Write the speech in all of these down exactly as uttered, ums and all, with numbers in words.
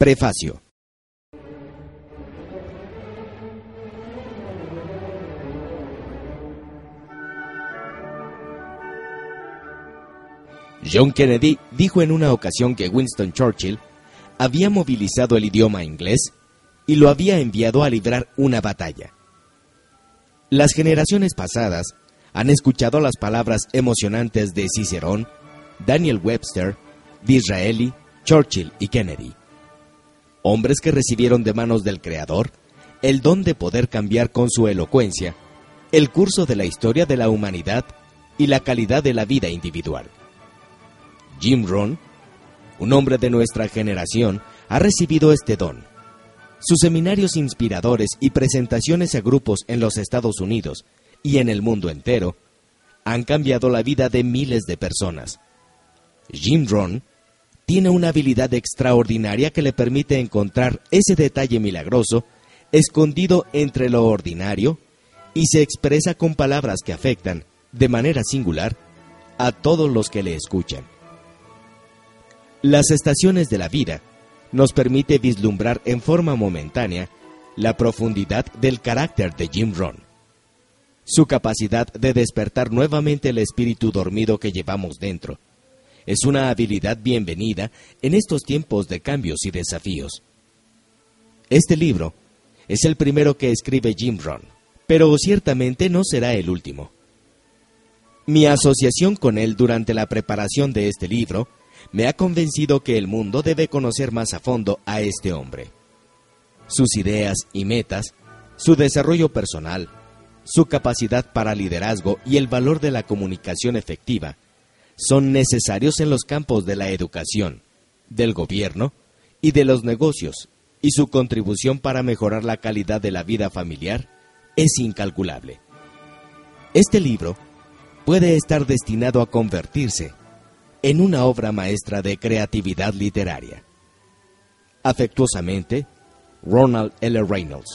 Prefacio. John Kennedy dijo en una ocasión que Winston Churchill había movilizado el idioma inglés y lo había enviado a librar una batalla. Las generaciones pasadas han escuchado las palabras emocionantes de Cicerón, Daniel Webster, Disraeli, Churchill y Kennedy. Hombres que recibieron de manos del Creador el don de poder cambiar con su elocuencia el curso de la historia de la humanidad y la calidad de la vida individual. Jim Rohn, un hombre de nuestra generación, ha recibido este don. Sus seminarios inspiradores y presentaciones a grupos en los Estados Unidos y en el mundo entero han cambiado la vida de miles de personas. Jim Rohn tiene una habilidad extraordinaria que le permite encontrar ese detalle milagroso escondido entre lo ordinario y se expresa con palabras que afectan, de manera singular, a todos los que le escuchan. Las estaciones de la vida nos permite vislumbrar en forma momentánea la profundidad del carácter de Jim Rohn. Su capacidad de despertar nuevamente el espíritu dormido que llevamos dentro es una habilidad bienvenida en estos tiempos de cambios y desafíos. Este libro es el primero que escribe Jim Rohn, pero ciertamente no será el último. Mi asociación con él durante la preparación de este libro me ha convencido que el mundo debe conocer más a fondo a este hombre. Sus ideas y metas, su desarrollo personal, su capacidad para liderazgo y el valor de la comunicación efectiva son necesarios en los campos de la educación, del gobierno y de los negocios, y su contribución para mejorar la calidad de la vida familiar es incalculable. Este libro puede estar destinado a convertirse en una obra maestra de creatividad literaria. Afectuosamente, Ronald L. Reynolds.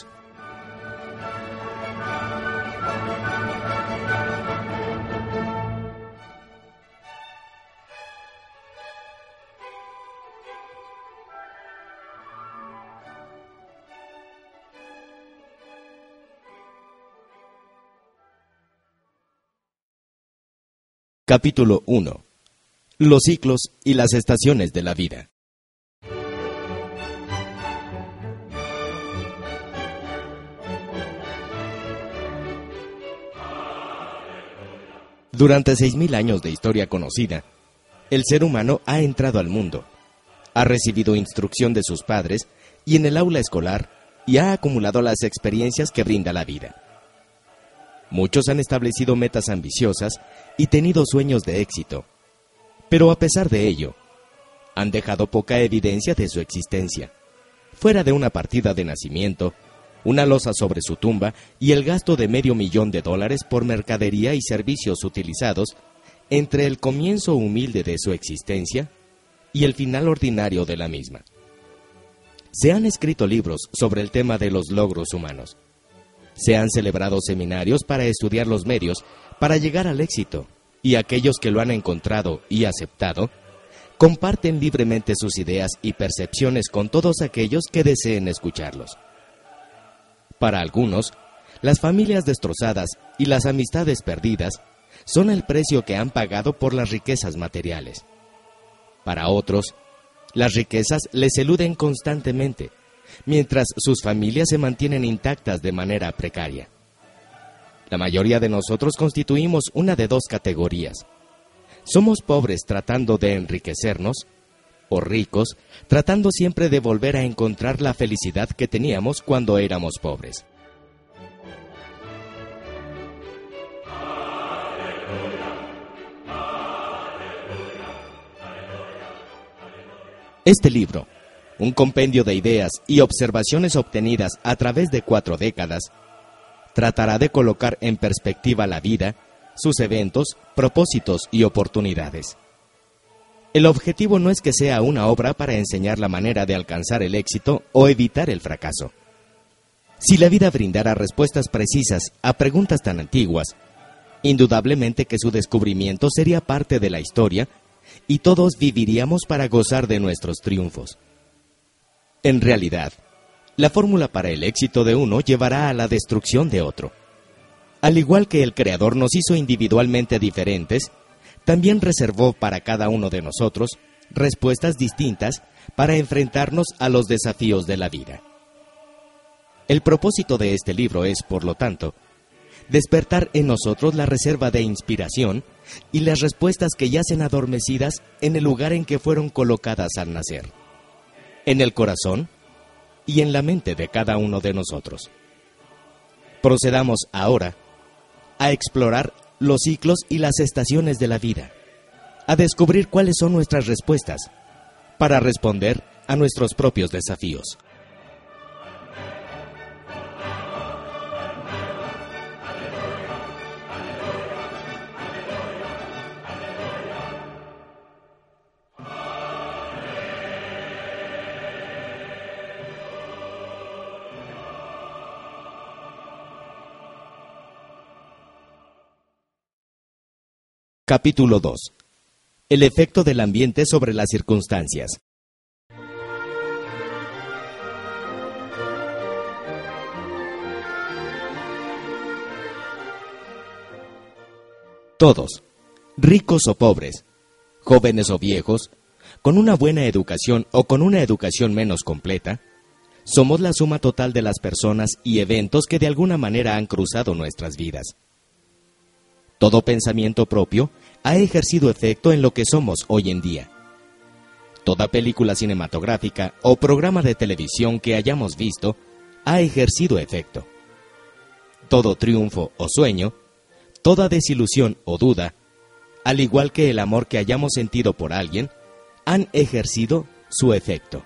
Capítulo uno. Los ciclos y las estaciones de la vida. Durante seis mil años de historia conocida, el ser humano ha entrado al mundo, ha recibido instrucción de sus padres y en el aula escolar y ha acumulado las experiencias que brinda la vida. Muchos han establecido metas ambiciosas y tenido sueños de éxito. Pero a pesar de ello, han dejado poca evidencia de su existencia, fuera de una partida de nacimiento, una losa sobre su tumba y el gasto de medio millón de dólares por mercadería y servicios utilizados entre el comienzo humilde de su existencia y el final ordinario de la misma. Se han escrito libros sobre el tema de los logros humanos. Se han celebrado seminarios para estudiar los medios para llegar al éxito, y aquellos que lo han encontrado y aceptado, comparten libremente sus ideas y percepciones con todos aquellos que deseen escucharlos. Para algunos, las familias destrozadas y las amistades perdidas son el precio que han pagado por las riquezas materiales. Para otros, las riquezas les eluden constantemente, mientras sus familias se mantienen intactas de manera precaria. La mayoría de nosotros constituimos una de dos categorías. Somos pobres tratando de enriquecernos, o ricos tratando siempre de volver a encontrar la felicidad que teníamos cuando éramos pobres. Este libro, un compendio de ideas y observaciones obtenidas a través de cuatro décadas, tratará de colocar en perspectiva la vida, sus eventos, propósitos y oportunidades. El objetivo no es que sea una obra para enseñar la manera de alcanzar el éxito o evitar el fracaso. Si la vida brindara respuestas precisas a preguntas tan antiguas, indudablemente que su descubrimiento sería parte de la historia y todos viviríamos para gozar de nuestros triunfos. En realidad, la fórmula para el éxito de uno llevará a la destrucción de otro. Al igual que el Creador nos hizo individualmente diferentes, también reservó para cada uno de nosotros respuestas distintas para enfrentarnos a los desafíos de la vida. El propósito de este libro es, por lo tanto, despertar en nosotros la reserva de inspiración y las respuestas que yacen adormecidas en el lugar en que fueron colocadas al nacer, en el corazón y en la mente de cada uno de nosotros. Procedamos ahora a explorar los ciclos y las estaciones de la vida, a descubrir cuáles son nuestras respuestas para responder a nuestros propios desafíos. Capítulo dos. El efecto del ambiente sobre las circunstancias. Todos, ricos o pobres, jóvenes o viejos, con una buena educación o con una educación menos completa, somos la suma total de las personas y eventos que de alguna manera han cruzado nuestras vidas. Todo pensamiento propio ha ejercido efecto en lo que somos hoy en día. Toda película cinematográfica o programa de televisión que hayamos visto ha ejercido efecto. Todo triunfo o sueño, toda desilusión o duda, al igual que el amor que hayamos sentido por alguien, han ejercido su efecto.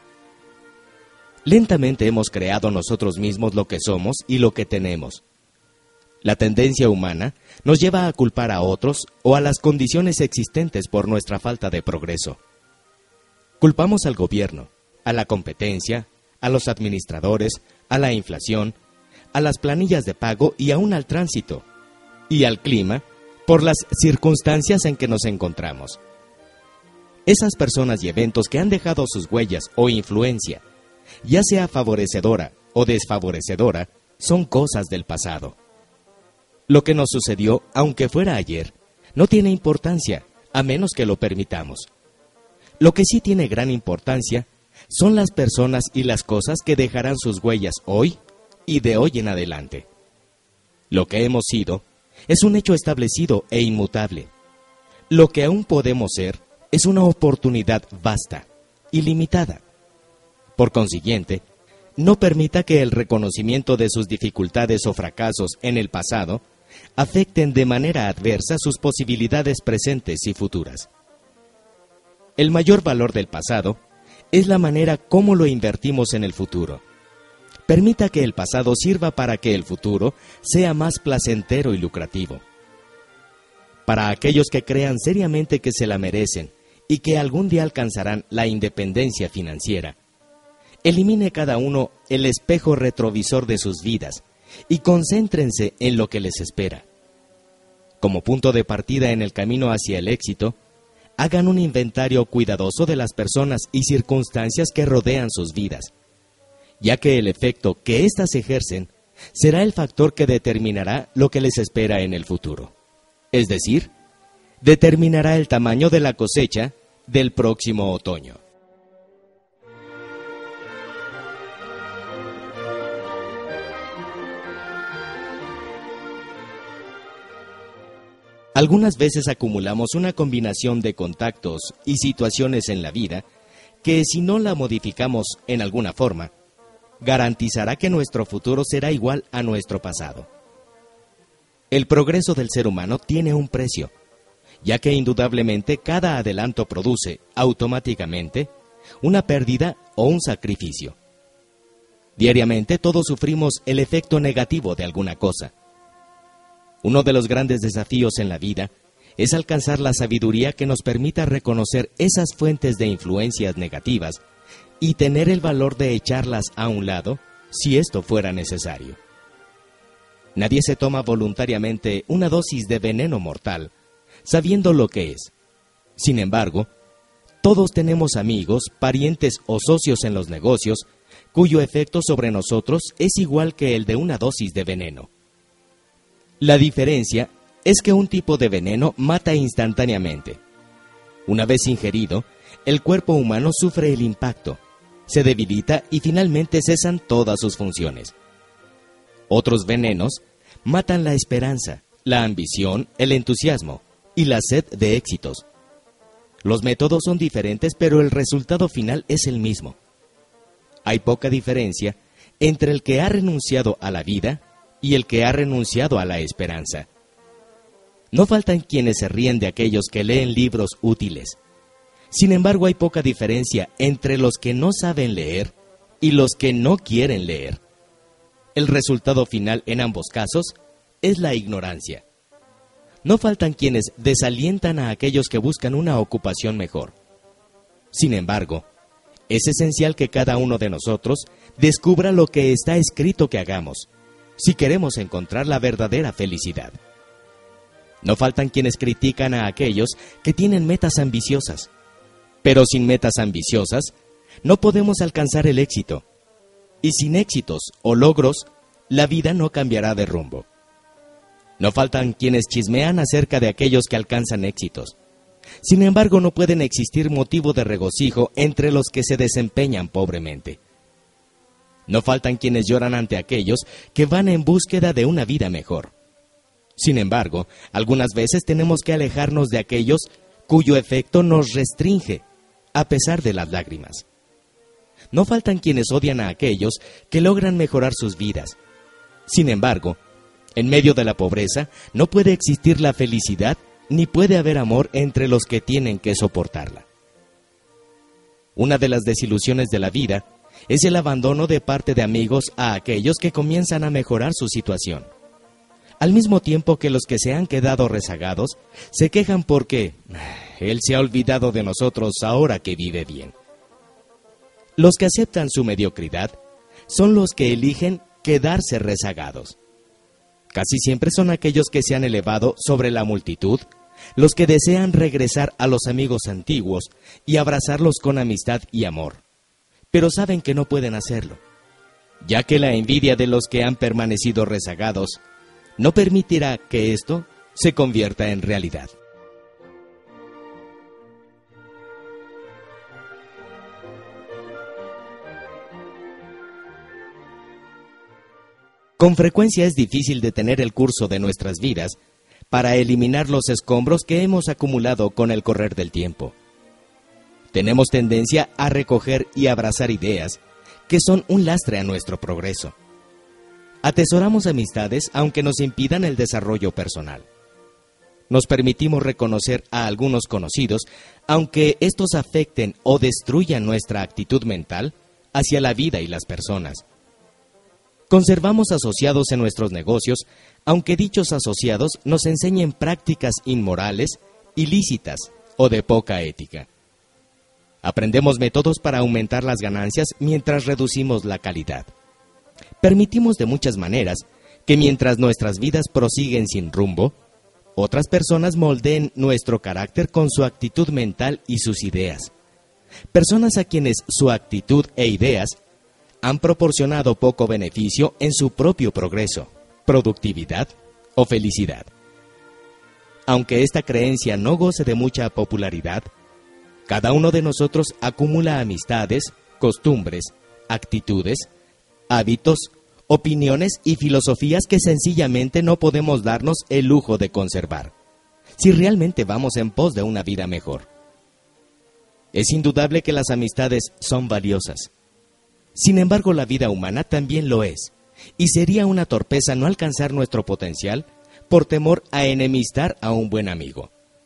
Lentamente hemos creado nosotros mismos lo que somos y lo que tenemos. La tendencia humana nos lleva a culpar a otros o a las condiciones existentes por nuestra falta de progreso. Culpamos al gobierno, a la competencia, a los administradores, a la inflación, a las planillas de pago y aún al tránsito, y al clima por las circunstancias en que nos encontramos. Esas personas y eventos que han dejado sus huellas o influencia, ya sea favorecedora o desfavorecedora, son cosas del pasado. Lo que nos sucedió, aunque fuera ayer, no tiene importancia, a menos que lo permitamos. Lo que sí tiene gran importancia son las personas y las cosas que dejarán sus huellas hoy y de hoy en adelante. Lo que hemos sido es un hecho establecido e inmutable. Lo que aún podemos ser es una oportunidad vasta, ilimitada. Por consiguiente, no permita que el reconocimiento de sus dificultades o fracasos en el pasado afecten de manera adversa sus posibilidades presentes y futuras. El mayor valor del pasado es la manera como lo invertimos en el futuro. Permita que el pasado sirva para que el futuro sea más placentero y lucrativo. Para aquellos que crean seriamente que se la merecen y que algún día alcanzarán la independencia financiera, elimine cada uno el espejo retrovisor de sus vidas y concéntrense en lo que les espera. Como punto de partida en el camino hacia el éxito, hagan un inventario cuidadoso de las personas y circunstancias que rodean sus vidas, ya que el efecto que éstas ejercen será el factor que determinará lo que les espera en el futuro. Es decir, determinará el tamaño de la cosecha del próximo otoño. Algunas veces acumulamos una combinación de contactos y situaciones en la vida que, si no la modificamos en alguna forma, garantizará que nuestro futuro será igual a nuestro pasado. El progreso del ser humano tiene un precio, ya que indudablemente cada adelanto produce, automáticamente, una pérdida o un sacrificio. Diariamente todos sufrimos el efecto negativo de alguna cosa. Uno de los grandes desafíos en la vida es alcanzar la sabiduría que nos permita reconocer esas fuentes de influencias negativas y tener el valor de echarlas a un lado si esto fuera necesario. Nadie se toma voluntariamente una dosis de veneno mortal, sabiendo lo que es. Sin embargo, todos tenemos amigos, parientes o socios en los negocios cuyo efecto sobre nosotros es igual que el de una dosis de veneno. La diferencia es que un tipo de veneno mata instantáneamente. Una vez ingerido, el cuerpo humano sufre el impacto, se debilita y finalmente cesan todas sus funciones. Otros venenos matan la esperanza, la ambición, el entusiasmo y la sed de éxitos. Los métodos son diferentes, pero el resultado final es el mismo. Hay poca diferencia entre el que ha renunciado a la vida y el que ha renunciado a la esperanza. No faltan quienes se ríen de aquellos que leen libros útiles. Sin embargo, hay poca diferencia entre los que no saben leer y los que no quieren leer. El resultado final en ambos casos es la ignorancia. No faltan quienes desalientan a aquellos que buscan una ocupación mejor. Sin embargo, es esencial que cada uno de nosotros descubra lo que está escrito que hagamos, si queremos encontrar la verdadera felicidad. No faltan quienes critican a aquellos que tienen metas ambiciosas. Pero sin metas ambiciosas, no podemos alcanzar el éxito. Y sin éxitos o logros, la vida no cambiará de rumbo. No faltan quienes chismean acerca de aquellos que alcanzan éxitos. Sin embargo, no pueden existir motivo de regocijo entre los que se desempeñan pobremente. No faltan quienes lloran ante aquellos que van en búsqueda de una vida mejor. Sin embargo, algunas veces tenemos que alejarnos de aquellos cuyo efecto nos restringe, a pesar de las lágrimas. No faltan quienes odian a aquellos que logran mejorar sus vidas. Sin embargo, en medio de la pobreza no puede existir la felicidad ni puede haber amor entre los que tienen que soportarla. Una de las desilusiones de la vida es el abandono de parte de amigos a aquellos que comienzan a mejorar su situación, al mismo tiempo que los que se han quedado rezagados se quejan porque él se ha olvidado de nosotros ahora que vive bien. Los que aceptan su mediocridad son los que eligen quedarse rezagados. Casi siempre son aquellos que se han elevado sobre la multitud, los que desean regresar a los amigos antiguos y abrazarlos con amistad y amor, pero saben que no pueden hacerlo, ya que la envidia de los que han permanecido rezagados no permitirá que esto se convierta en realidad. Con frecuencia es difícil detener el curso de nuestras vidas para eliminar los escombros que hemos acumulado con el correr del tiempo. Tenemos tendencia a recoger y abrazar ideas que son un lastre a nuestro progreso. Atesoramos amistades aunque nos impidan el desarrollo personal. Nos permitimos reconocer a algunos conocidos aunque estos afecten o destruyan nuestra actitud mental hacia la vida y las personas. Conservamos asociados en nuestros negocios, aunque dichos asociados nos enseñen prácticas inmorales, ilícitas o de poca ética. Aprendemos métodos para aumentar las ganancias mientras reducimos la calidad. Permitimos de muchas maneras que mientras nuestras vidas prosiguen sin rumbo, otras personas moldeen nuestro carácter con su actitud mental y sus ideas. Personas a quienes su actitud e ideas han proporcionado poco beneficio en su propio progreso, productividad o felicidad. Aunque esta creencia no goce de mucha popularidad, cada uno de nosotros acumula amistades, costumbres, actitudes, hábitos, opiniones y filosofías que sencillamente no podemos darnos el lujo de conservar, si realmente vamos en pos de una vida mejor. Es indudable que las amistades son valiosas. Sin embargo, la vida humana también lo es, y sería una torpeza no alcanzar nuestro potencial por temor a enemistar a un buen amigo.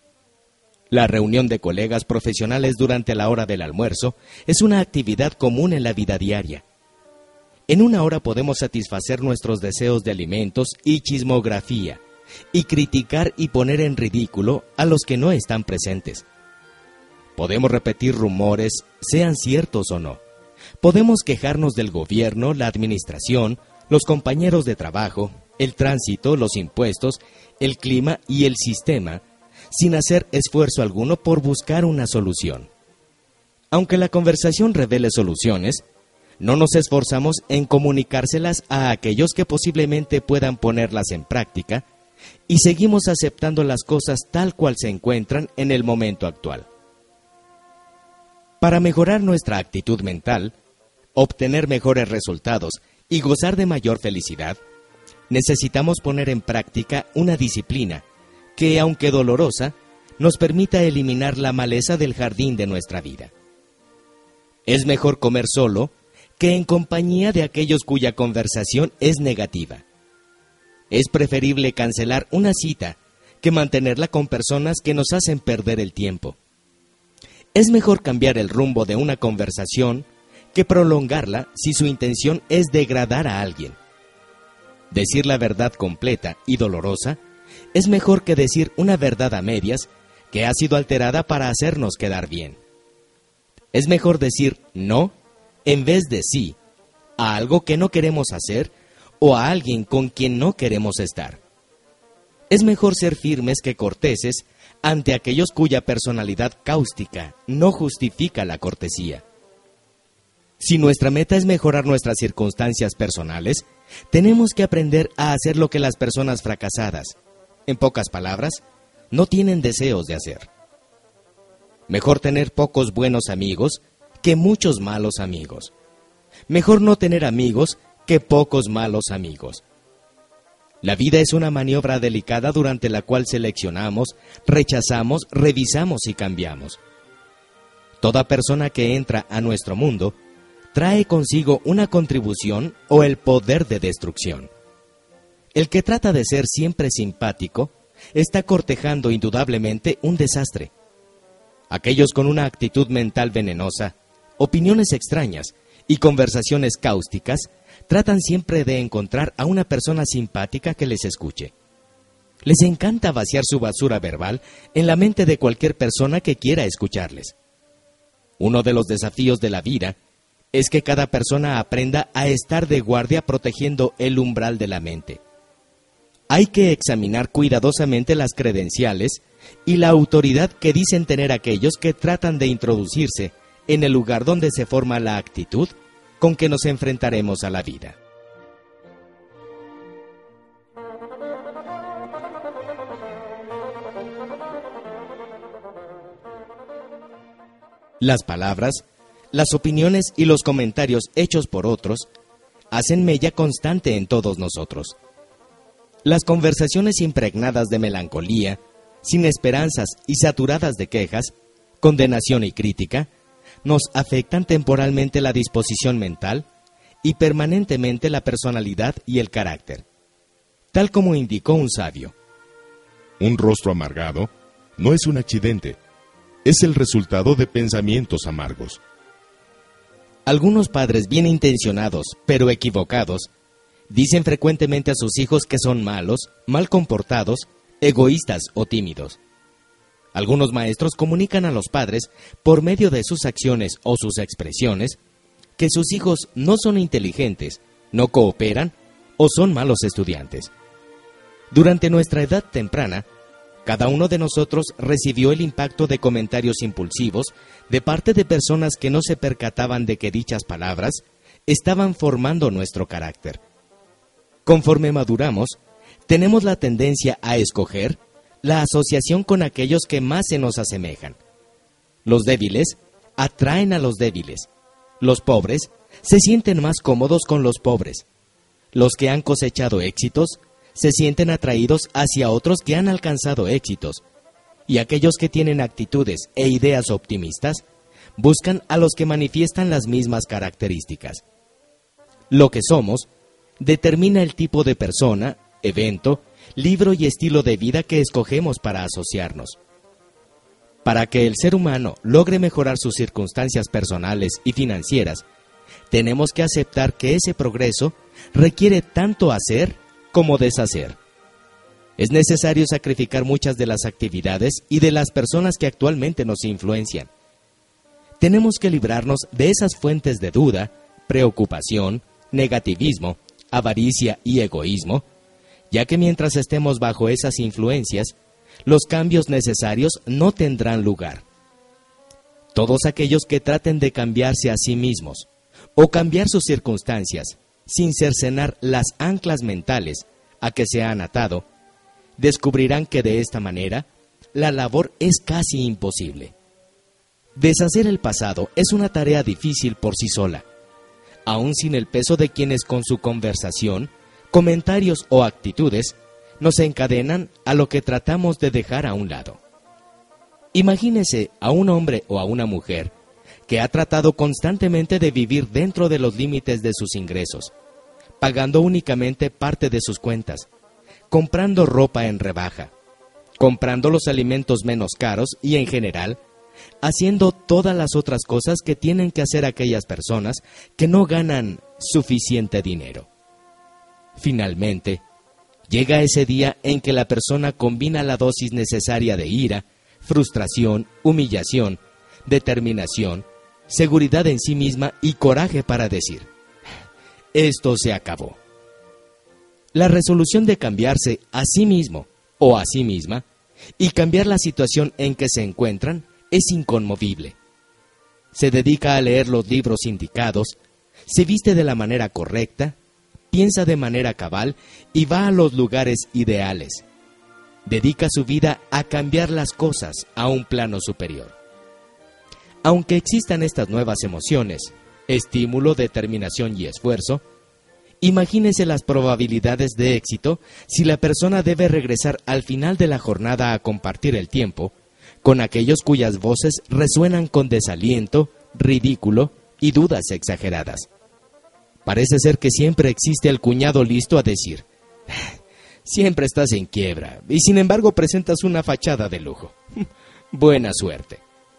La reunión de colegas profesionales durante la hora del almuerzo es una actividad común en la vida diaria. En una hora podemos satisfacer nuestros deseos de alimentos y chismografía, y criticar y poner en ridículo a los que no están presentes. Podemos repetir rumores, sean ciertos o no. Podemos quejarnos del gobierno, la administración, los compañeros de trabajo, el tránsito, los impuestos, el clima y el sistema, sin hacer esfuerzo alguno por buscar una solución. Aunque la conversación revele soluciones, no nos esforzamos en comunicárselas a aquellos que posiblemente puedan ponerlas en práctica, y seguimos aceptando las cosas tal cual se encuentran en el momento actual. Para mejorar nuestra actitud mental, obtener mejores resultados y gozar de mayor felicidad, necesitamos poner en práctica una disciplina que, aunque dolorosa, nos permita eliminar la maleza del jardín de nuestra vida. Es mejor comer solo que en compañía de aquellos cuya conversación es negativa. Es preferible cancelar una cita que mantenerla con personas que nos hacen perder el tiempo. Es mejor cambiar el rumbo de una conversación que prolongarla si su intención es degradar a alguien. Decir la verdad completa y dolorosa es mejor que decir una verdad a medias que ha sido alterada para hacernos quedar bien. Es mejor decir no en vez de sí a algo que no queremos hacer o a alguien con quien no queremos estar. Es mejor ser firmes que corteses ante aquellos cuya personalidad cáustica no justifica la cortesía. Si nuestra meta es mejorar nuestras circunstancias personales, tenemos que aprender a hacer lo que las personas fracasadas, en pocas palabras, no tienen deseos de hacer. Mejor tener pocos buenos amigos que muchos malos amigos. Mejor no tener amigos que pocos malos amigos. La vida es una maniobra delicada durante la cual seleccionamos, rechazamos, revisamos y cambiamos. Toda persona que entra a nuestro mundo trae consigo una contribución o el poder de destrucción. El que trata de ser siempre simpático está cortejando indudablemente un desastre. Aquellos con una actitud mental venenosa, opiniones extrañas y conversaciones cáusticas tratan siempre de encontrar a una persona simpática que les escuche. Les encanta vaciar su basura verbal en la mente de cualquier persona que quiera escucharles. Uno de los desafíos de la vida es que cada persona aprenda a estar de guardia protegiendo el umbral de la mente. Hay que examinar cuidadosamente las credenciales y la autoridad que dicen tener aquellos que tratan de introducirse en el lugar donde se forma la actitud con que nos enfrentaremos a la vida. Las palabras, las opiniones y los comentarios hechos por otros hacen mella constante en todos nosotros. Las conversaciones impregnadas de melancolía, sin esperanzas y saturadas de quejas, condenación y crítica, nos afectan temporalmente la disposición mental y permanentemente la personalidad y el carácter. Tal como indicó un sabio: un rostro amargado no es un accidente, es el resultado de pensamientos amargos. Algunos padres bien intencionados, pero equivocados, dicen frecuentemente a sus hijos que son malos, mal comportados, egoístas o tímidos. Algunos maestros comunican a los padres, por medio de sus acciones o sus expresiones, que sus hijos no son inteligentes, no cooperan o son malos estudiantes. Durante nuestra edad temprana, cada uno de nosotros recibió el impacto de comentarios impulsivos de parte de personas que no se percataban de que dichas palabras estaban formando nuestro carácter. Conforme maduramos, tenemos la tendencia a escoger la asociación con aquellos que más se nos asemejan. Los débiles atraen a los débiles. Los pobres se sienten más cómodos con los pobres. Los que han cosechado éxitos se sienten atraídos hacia otros que han alcanzado éxitos. Y aquellos que tienen actitudes e ideas optimistas buscan a los que manifiestan las mismas características. Lo que somos determina el tipo de persona, evento, libro y estilo de vida que escogemos para asociarnos. Para que el ser humano logre mejorar sus circunstancias personales y financieras, tenemos que aceptar que ese progreso requiere tanto hacer como deshacer. Es necesario sacrificar muchas de las actividades y de las personas que actualmente nos influencian. Tenemos que librarnos de esas fuentes de duda, preocupación, negativismo, avaricia y egoísmo, ya que mientras estemos bajo esas influencias, los cambios necesarios no tendrán lugar. Todos aquellos que traten de cambiarse a sí mismos o cambiar sus circunstancias sin cercenar las anclas mentales a que se han atado, descubrirán que de esta manera la labor es casi imposible. Deshacer el pasado es una tarea difícil por sí sola, aun sin el peso de quienes con su conversación, comentarios o actitudes nos encadenan a lo que tratamos de dejar a un lado. Imagínese a un hombre o a una mujer que ha tratado constantemente de vivir dentro de los límites de sus ingresos, pagando únicamente parte de sus cuentas, comprando ropa en rebaja, comprando los alimentos menos caros y en general, haciendo todas las otras cosas que tienen que hacer aquellas personas que no ganan suficiente dinero. Finalmente, llega ese día en que la persona combina la dosis necesaria de ira, frustración, humillación, determinación, seguridad en sí misma y coraje para decir: esto se acabó. La resolución de cambiarse a sí mismo o a sí misma y cambiar la situación en que se encuentran es inconmovible. Se dedica a leer los libros indicados, se viste de la manera correcta, piensa de manera cabal y va a los lugares ideales. Dedica su vida a cambiar las cosas a un plano superior. Aunque existan estas nuevas emociones, estímulo, determinación y esfuerzo, imagínese las probabilidades de éxito si la persona debe regresar al final de la jornada a compartir el tiempo con aquellos cuyas voces resuenan con desaliento, ridículo y dudas exageradas. Parece ser que siempre existe el cuñado listo a decir: siempre estás en quiebra y sin embargo presentas una fachada de lujo. Buena suerte.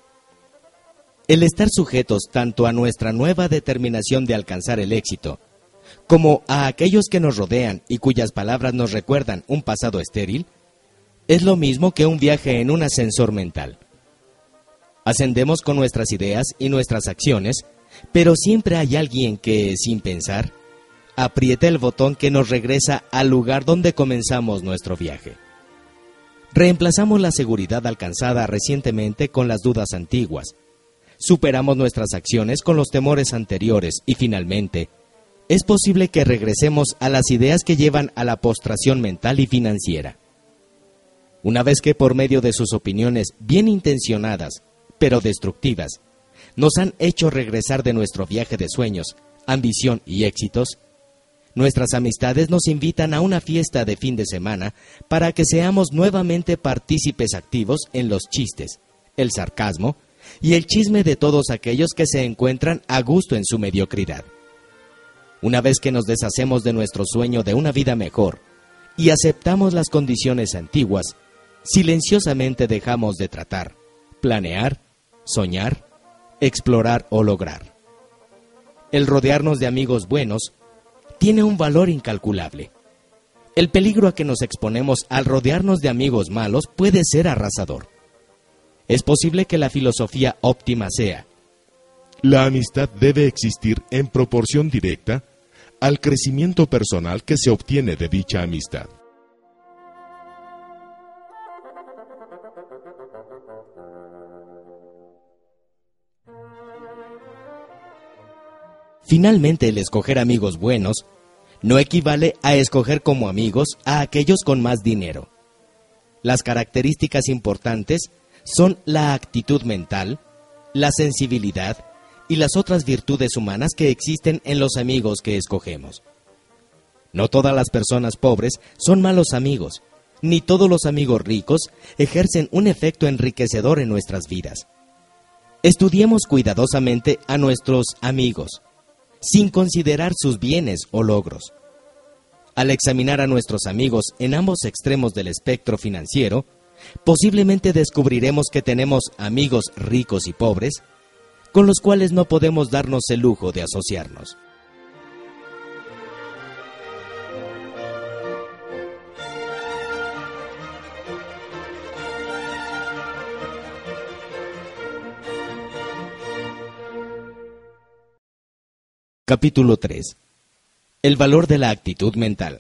El estar sujetos tanto a nuestra nueva determinación de alcanzar el éxito, como a aquellos que nos rodean y cuyas palabras nos recuerdan un pasado estéril, es lo mismo que un viaje en un ascensor mental. Ascendemos con nuestras ideas y nuestras acciones, pero siempre hay alguien que, sin pensar, aprieta el botón que nos regresa al lugar donde comenzamos nuestro viaje. Reemplazamos la seguridad alcanzada recientemente con las dudas antiguas. Superamos nuestras acciones con los temores anteriores y finalmente, es posible que regresemos a las ideas que llevan a la postración mental y financiera. Una vez que por medio de sus opiniones bien intencionadas, pero destructivas, nos han hecho regresar de nuestro viaje de sueños, ambición y éxitos, nuestras amistades nos invitan a una fiesta de fin de semana para que seamos nuevamente partícipes activos en los chistes, el sarcasmo y el chisme de todos aquellos que se encuentran a gusto en su mediocridad. Una vez que nos deshacemos de nuestro sueño de una vida mejor y aceptamos las condiciones antiguas, silenciosamente dejamos de tratar, planear, soñar, explorar o lograr. El rodearnos de amigos buenos tiene un valor incalculable. El peligro a que nos exponemos al rodearnos de amigos malos puede ser arrasador. Es posible que la filosofía óptima sea: la amistad debe existir en proporción directa al crecimiento personal que se obtiene de dicha amistad. Finalmente, el escoger amigos buenos no equivale a escoger como amigos a aquellos con más dinero. Las características importantes son la actitud mental, la sensibilidad y las otras virtudes humanas que existen en los amigos que escogemos. No todas las personas pobres son malos amigos, ni todos los amigos ricos ejercen un efecto enriquecedor en nuestras vidas. Estudiemos cuidadosamente a nuestros amigos, sin considerar sus bienes o logros. Al examinar a nuestros amigos en ambos extremos del espectro financiero, posiblemente descubriremos que tenemos amigos ricos y pobres, con los cuales no podemos darnos el lujo de asociarnos. Capítulo tres. El valor de la actitud mental.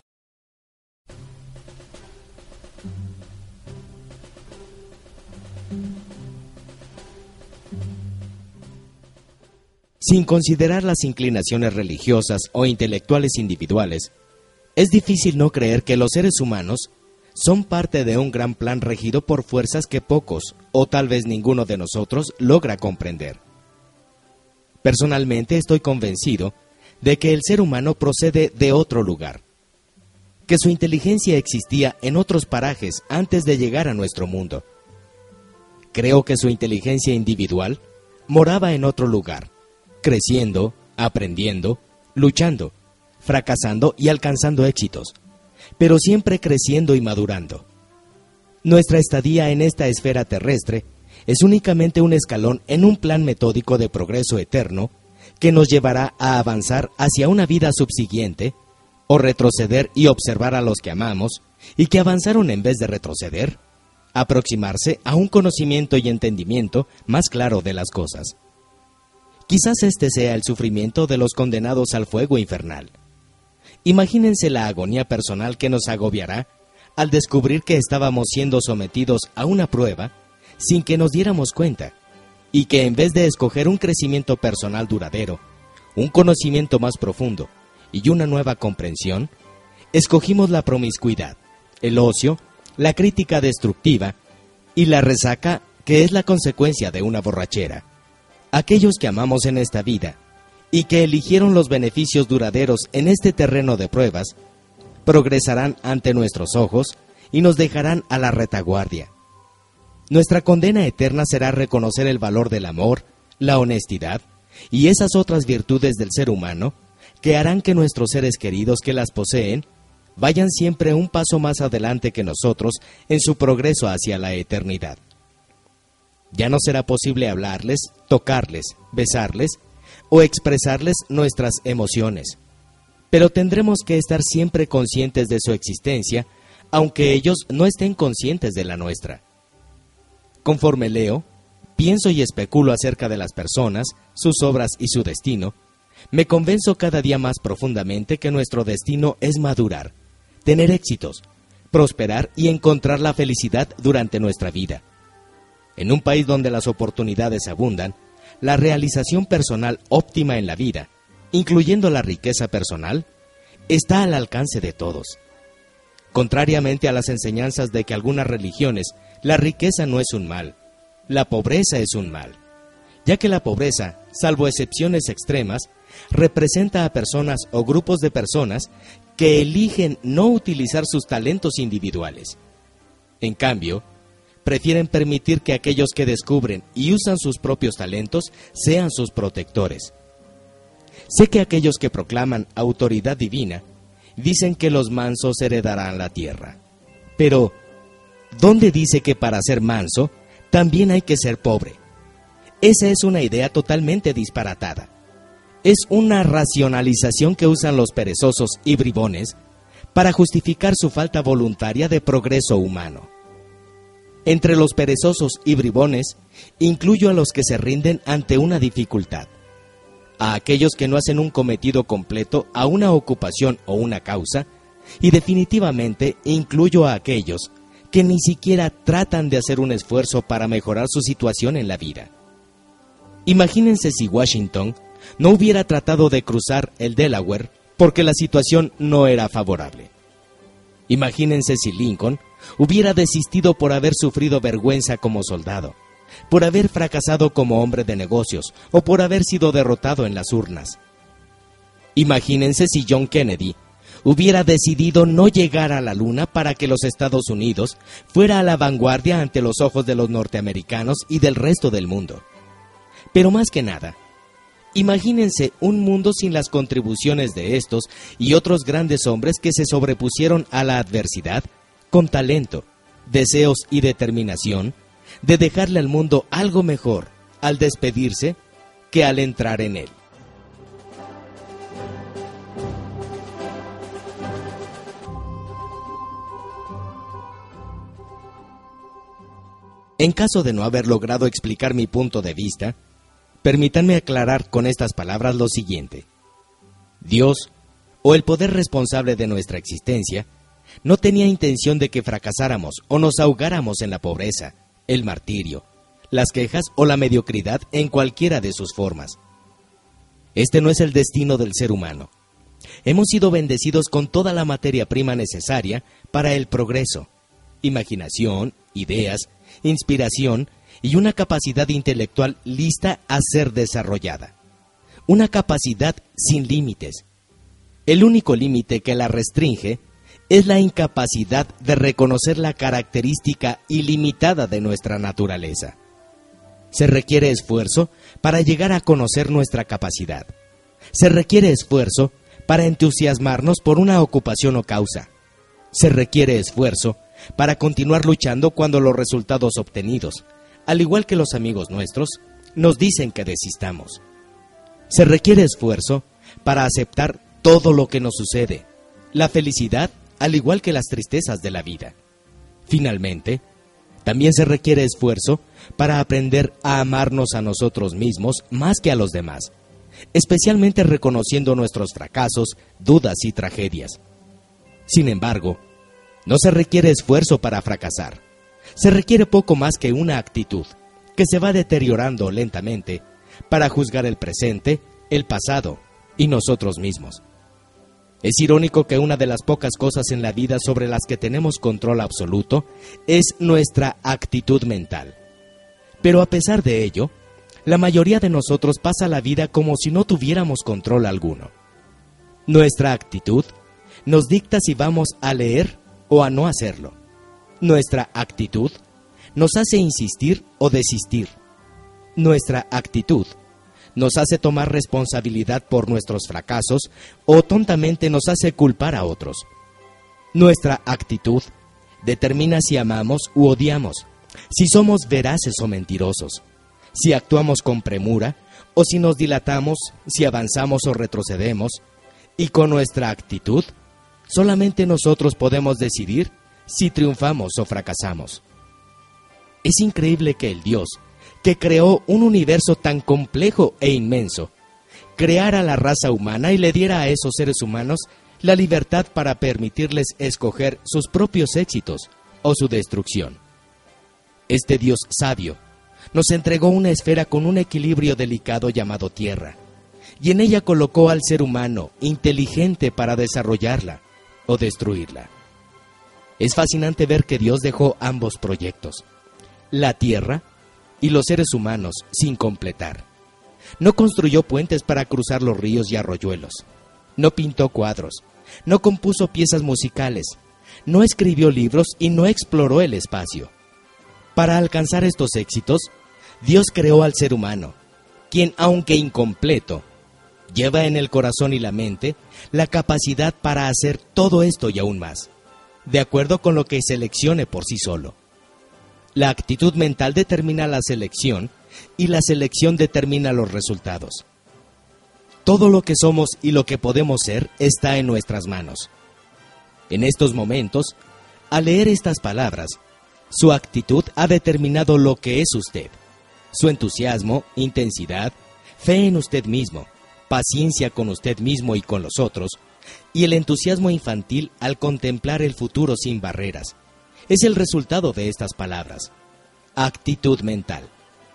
Sin considerar las inclinaciones religiosas o intelectuales individuales, es difícil no creer que los seres humanos son parte de un gran plan regido por fuerzas que pocos, o tal vez ninguno de nosotros, logra comprender. Personalmente estoy convencido de que el ser humano procede de otro lugar, que su inteligencia existía en otros parajes antes de llegar a nuestro mundo. Creo que su inteligencia individual moraba en otro lugar, creciendo, aprendiendo, luchando, fracasando y alcanzando éxitos, pero siempre creciendo y madurando. Nuestra estadía en esta esfera terrestre es únicamente un escalón en un plan metódico de progreso eterno que nos llevará a avanzar hacia una vida subsiguiente, o retroceder y observar a los que amamos y que avanzaron en vez de retroceder, aproximarse a un conocimiento y entendimiento más claro de las cosas. Quizás este sea el sufrimiento de los condenados al fuego infernal. Imagínense la agonía personal que nos agobiará al descubrir que estábamos siendo sometidos a una prueba sin que nos diéramos cuenta, y que en vez de escoger un crecimiento personal duradero, un conocimiento más profundo y una nueva comprensión, escogimos la promiscuidad, el ocio, la crítica destructiva y la resaca que es la consecuencia de una borrachera. Aquellos que amamos en esta vida y que eligieron los beneficios duraderos en este terreno de pruebas, progresarán ante nuestros ojos y nos dejarán a la retaguardia. Nuestra condena eterna será reconocer el valor del amor, la honestidad y esas otras virtudes del ser humano que harán que nuestros seres queridos que las poseen vayan siempre un paso más adelante que nosotros en su progreso hacia la eternidad. Ya no será posible hablarles, tocarles, besarles o expresarles nuestras emociones, pero tendremos que estar siempre conscientes de su existencia, aunque ellos no estén conscientes de la nuestra. Conforme leo, pienso y especulo acerca de las personas, sus obras y su destino, me convenzo cada día más profundamente que nuestro destino es madurar, tener éxitos, prosperar y encontrar la felicidad durante nuestra vida. En un país donde las oportunidades abundan, la realización personal óptima en la vida, incluyendo la riqueza personal, está al alcance de todos. Contrariamente a las enseñanzas de que algunas religiones, la riqueza no es un mal, la pobreza es un mal, ya que la pobreza, salvo excepciones extremas, representa a personas o grupos de personas que eligen no utilizar sus talentos individuales. En cambio, prefieren permitir que aquellos que descubren y usan sus propios talentos sean sus protectores. Sé que aquellos que proclaman autoridad divina dicen que los mansos heredarán la tierra. Pero, ¿dónde dice que para ser manso también hay que ser pobre? Esa es una idea totalmente disparatada. Es una racionalización que usan los perezosos y bribones para justificar su falta voluntaria de progreso humano. Entre los perezosos y bribones, incluyo a los que se rinden ante una dificultad, a aquellos que no hacen un cometido completo a una ocupación o una causa, y definitivamente incluyo a aquellos que ni siquiera tratan de hacer un esfuerzo para mejorar su situación en la vida. Imagínense si Washington no hubiera tratado de cruzar el Delaware porque la situación no era favorable. Imagínense si Lincoln hubiera desistido por haber sufrido vergüenza como soldado, por haber fracasado como hombre de negocios o por haber sido derrotado en las urnas. Imagínense si John Kennedy hubiera decidido no llegar a la luna para que los Estados Unidos fuera a la vanguardia ante los ojos de los norteamericanos y del resto del mundo. Pero más que nada, imagínense un mundo sin las contribuciones de estos y otros grandes hombres que se sobrepusieron a la adversidad con talento, deseos y determinación de dejarle al mundo algo mejor al despedirse que al entrar en él. En caso de no haber logrado explicar mi punto de vista, permítanme aclarar con estas palabras lo siguiente. Dios, o el poder responsable de nuestra existencia, no tenía intención de que fracasáramos o nos ahogáramos en la pobreza, el martirio, las quejas o la mediocridad en cualquiera de sus formas. Este no es el destino del ser humano. Hemos sido bendecidos con toda la materia prima necesaria para el progreso: imaginación, ideas, inspiración y una capacidad intelectual lista a ser desarrollada. Una capacidad sin límites. El único límite que la restringe es la incapacidad de reconocer la característica ilimitada de nuestra naturaleza. Se requiere esfuerzo para llegar a conocer nuestra capacidad. Se requiere esfuerzo para entusiasmarnos por una ocupación o causa. Se requiere esfuerzo para continuar luchando cuando los resultados obtenidos, al igual que los amigos nuestros, nos dicen que desistamos. Se requiere esfuerzo para aceptar todo lo que nos sucede, la felicidad al igual que las tristezas de la vida. Finalmente, también se requiere esfuerzo para aprender a amarnos a nosotros mismos más que a los demás, especialmente reconociendo nuestros fracasos, dudas y tragedias. Sin embargo, no se requiere esfuerzo para fracasar. Se requiere poco más que una actitud que se va deteriorando lentamente para juzgar el presente, el pasado y nosotros mismos. Es irónico que una de las pocas cosas en la vida sobre las que tenemos control absoluto es nuestra actitud mental. Pero a pesar de ello, la mayoría de nosotros pasa la vida como si no tuviéramos control alguno. Nuestra actitud nos dicta si vamos a leer o a no hacerlo. Nuestra actitud nos hace insistir o desistir. Nuestra actitud nos hace tomar responsabilidad por nuestros fracasos o tontamente nos hace culpar a otros. Nuestra actitud determina si amamos u odiamos, si somos veraces o mentirosos, si actuamos con premura o si nos dilatamos, si avanzamos o retrocedemos, y con nuestra actitud solamente nosotros podemos decidir si triunfamos o fracasamos. Es increíble que el Dios, que creó un universo tan complejo e inmenso, creara la raza humana y le diera a esos seres humanos la libertad para permitirles escoger sus propios éxitos o su destrucción. Este Dios sabio nos entregó una esfera con un equilibrio delicado llamado Tierra, y en ella colocó al ser humano inteligente para desarrollarla o destruirla. Es fascinante ver que Dios dejó ambos proyectos, la Tierra y los seres humanos, sin completar. No construyó puentes para cruzar los ríos y arroyuelos. No pintó cuadros. No compuso piezas musicales. No escribió libros y no exploró el espacio. Para alcanzar estos éxitos, Dios creó al ser humano, quien, aunque incompleto, lleva en el corazón y la mente la capacidad para hacer todo esto y aún más, de acuerdo con lo que seleccione por sí solo. La actitud mental determina la selección y la selección determina los resultados. Todo lo que somos y lo que podemos ser está en nuestras manos. En estos momentos, al leer estas palabras, su actitud ha determinado lo que es usted. Su entusiasmo, intensidad, fe en usted mismo, paciencia con usted mismo y con los otros, y el entusiasmo infantil al contemplar el futuro sin barreras, es el resultado de estas palabras: actitud mental.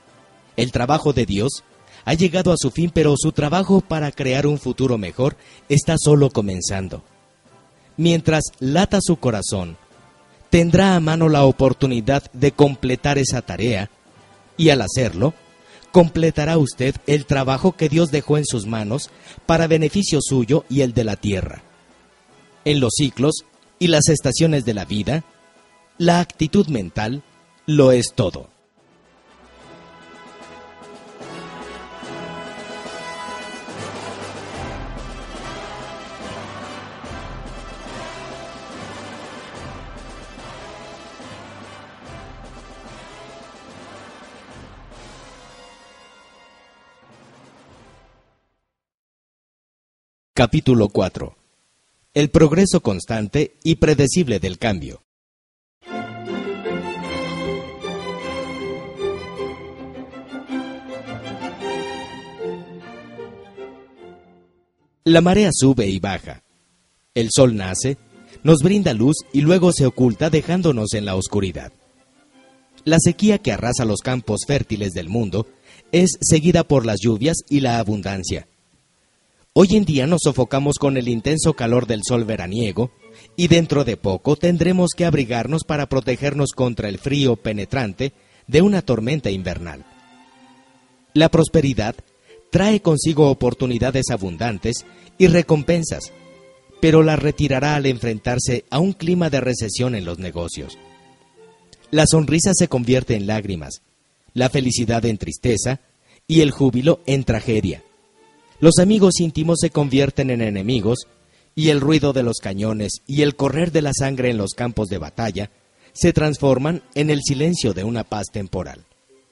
El trabajo de Dios ha llegado a su fin, pero su trabajo para crear un futuro mejor está solo comenzando. Mientras lata su corazón, tendrá a mano la oportunidad de completar esa tarea, y al hacerlo, completará usted el trabajo que Dios dejó en sus manos para beneficio suyo y el de la tierra. En los ciclos y las estaciones de la vida, la actitud mental lo es todo. Capítulo cuatro. El progreso constante y predecible del cambio. La marea sube y baja. El sol nace, nos brinda luz y luego se oculta dejándonos en la oscuridad. La sequía que arrasa los campos fértiles del mundo es seguida por las lluvias y la abundancia. Hoy en día nos sofocamos con el intenso calor del sol veraniego y dentro de poco tendremos que abrigarnos para protegernos contra el frío penetrante de una tormenta invernal. La prosperidad trae consigo oportunidades abundantes y recompensas, pero las retirará al enfrentarse a un clima de recesión en los negocios. La sonrisa se convierte en lágrimas, la felicidad en tristeza y el júbilo en tragedia. Los amigos íntimos se convierten en enemigos y el ruido de los cañones y el correr de la sangre en los campos de batalla se transforman en el silencio de una paz temporal.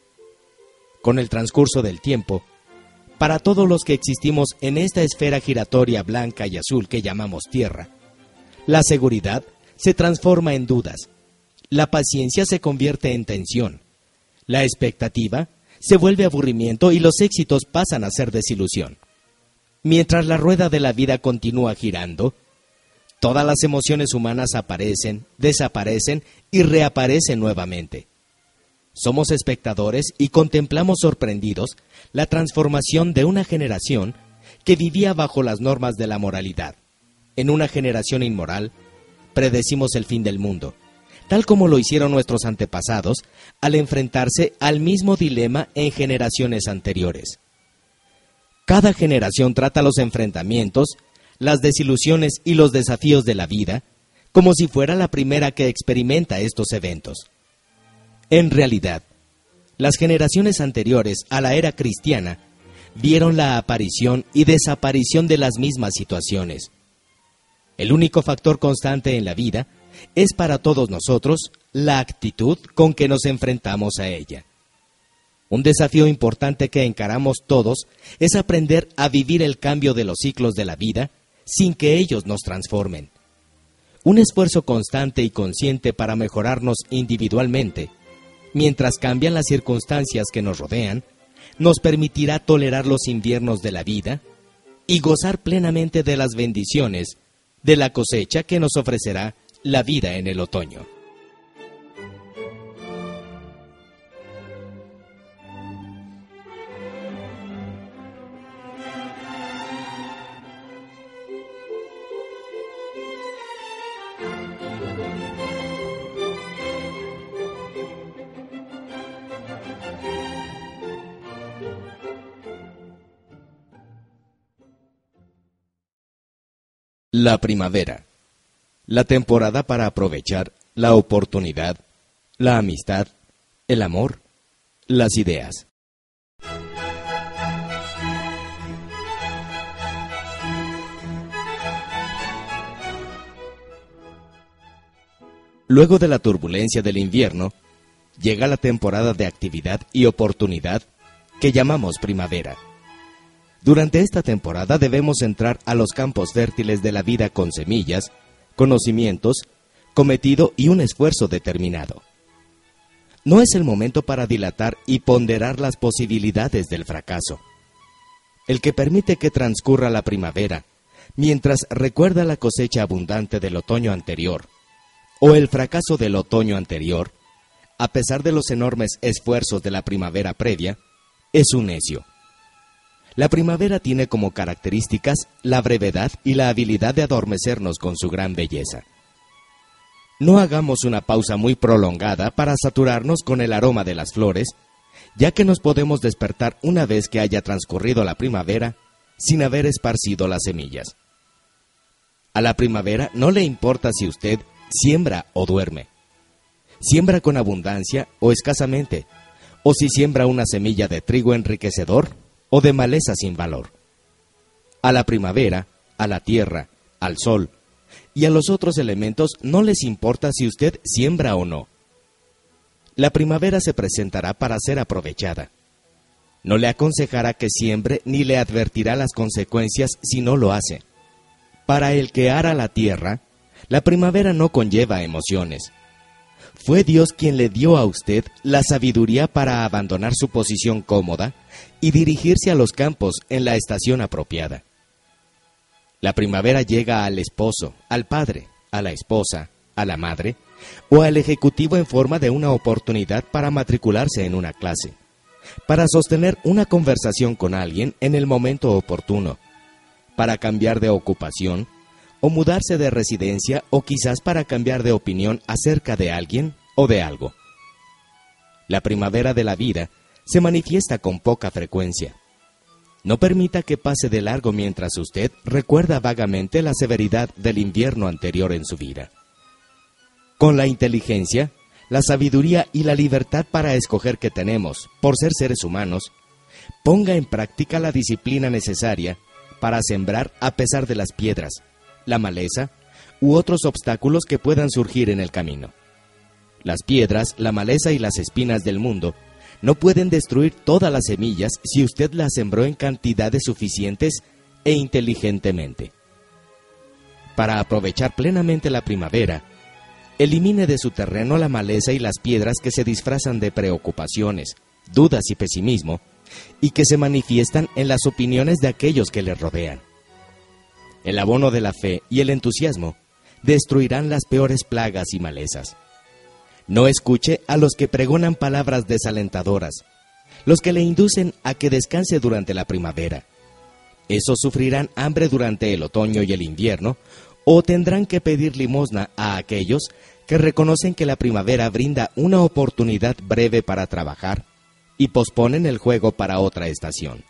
Con el transcurso del tiempo, para todos los que existimos en esta esfera giratoria blanca y azul que llamamos Tierra, la seguridad se transforma en dudas, la paciencia se convierte en tensión, la expectativa se vuelve aburrimiento y los éxitos pasan a ser desilusión. Mientras la rueda de la vida continúa girando, todas las emociones humanas aparecen, desaparecen y reaparecen nuevamente. Somos espectadores y contemplamos sorprendidos la transformación de una generación que vivía bajo las normas de la moralidad. En una generación inmoral, predecimos el fin del mundo, tal como lo hicieron nuestros antepasados al enfrentarse al mismo dilema en generaciones anteriores. Cada generación trata los enfrentamientos, las desilusiones y los desafíos de la vida como si fuera la primera que experimenta estos eventos. En realidad, las generaciones anteriores a la era cristiana vieron la aparición y desaparición de las mismas situaciones. El único factor constante en la vida es para todos nosotros la actitud con que nos enfrentamos a ella. Un desafío importante que encaramos todos es aprender a vivir el cambio de los ciclos de la vida sin que ellos nos transformen. Un esfuerzo constante y consciente para mejorarnos individualmente, mientras cambian las circunstancias que nos rodean, nos permitirá tolerar los inviernos de la vida y gozar plenamente de las bendiciones de la cosecha que nos ofrecerá la vida en el otoño. La primavera, la temporada para aprovechar la oportunidad, la amistad, el amor, las ideas. Luego de la turbulencia del invierno, llega la temporada de actividad y oportunidad que llamamos primavera. Durante esta temporada debemos entrar a los campos fértiles de la vida con semillas, conocimientos, cometido y un esfuerzo determinado. No es el momento para dilatar y ponderar las posibilidades del fracaso. El que permite que transcurra la primavera, mientras recuerda la cosecha abundante del otoño anterior, o el fracaso del otoño anterior, a pesar de los enormes esfuerzos de la primavera previa, es un necio. La primavera tiene como características la brevedad y la habilidad de adormecernos con su gran belleza. No hagamos una pausa muy prolongada para saturarnos con el aroma de las flores, ya que nos podemos despertar una vez que haya transcurrido la primavera sin haber esparcido las semillas. A la primavera no le importa si usted siembra o duerme, siembra con abundancia o escasamente, o si siembra una semilla de trigo enriquecedor o de maleza sin valor. A la primavera, a la tierra, al sol y a los otros elementos no les importa si usted siembra o no. La primavera se presentará para ser aprovechada. No le aconsejará que siembre ni le advertirá las consecuencias si no lo hace. Para el que ara la tierra, la primavera no conlleva emociones. Fue Dios quien le dio a usted la sabiduría para abandonar su posición cómoda y dirigirse a los campos en la estación apropiada. La primavera llega al esposo, al padre, a la esposa, a la madre o al ejecutivo en forma de una oportunidad para matricularse en una clase, para sostener una conversación con alguien en el momento oportuno, para cambiar de ocupación, o mudarse de residencia, o quizás para cambiar de opinión acerca de alguien o de algo. La primavera de la vida se manifiesta con poca frecuencia. No permita que pase de largo mientras usted recuerda vagamente la severidad del invierno anterior en su vida. Con la inteligencia, la sabiduría y la libertad para escoger que tenemos, por ser seres humanos, ponga en práctica la disciplina necesaria para sembrar a pesar de las piedras, la maleza u otros obstáculos que puedan surgir en el camino. Las piedras, la maleza y las espinas del mundo no pueden destruir todas las semillas si usted las sembró en cantidades suficientes e inteligentemente. Para aprovechar plenamente la primavera, elimine de su terreno la maleza y las piedras que se disfrazan de preocupaciones, dudas y pesimismo, y que se manifiestan en las opiniones de aquellos que le rodean. El abono de la fe y el entusiasmo destruirán las peores plagas y malezas. No escuche a los que pregonan palabras desalentadoras, los que le inducen a que descanse durante la primavera. Esos sufrirán hambre durante el otoño y el invierno, o tendrán que pedir limosna a aquellos que reconocen que la primavera brinda una oportunidad breve para trabajar y posponen el juego para otra estación.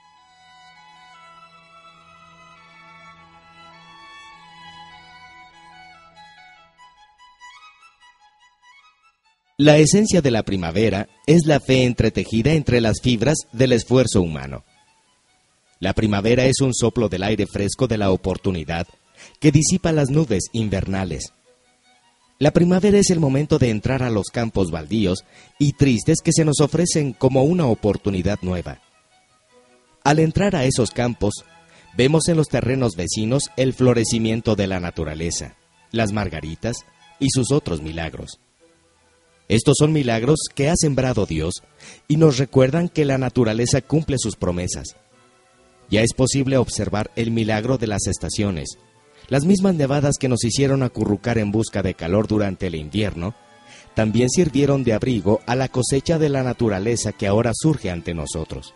La esencia de la primavera es la fe entretejida entre las fibras del esfuerzo humano. La primavera es un soplo del aire fresco de la oportunidad que disipa las nubes invernales. La primavera es el momento de entrar a los campos baldíos y tristes que se nos ofrecen como una oportunidad nueva. Al entrar a esos campos, vemos en los terrenos vecinos el florecimiento de la naturaleza, las margaritas y sus otros milagros. Estos son milagros que ha sembrado Dios y nos recuerdan que la naturaleza cumple sus promesas. Ya es posible observar el milagro de las estaciones. Las mismas nevadas que nos hicieron acurrucar en busca de calor durante el invierno, también sirvieron de abrigo a la cosecha de la naturaleza que ahora surge ante nosotros.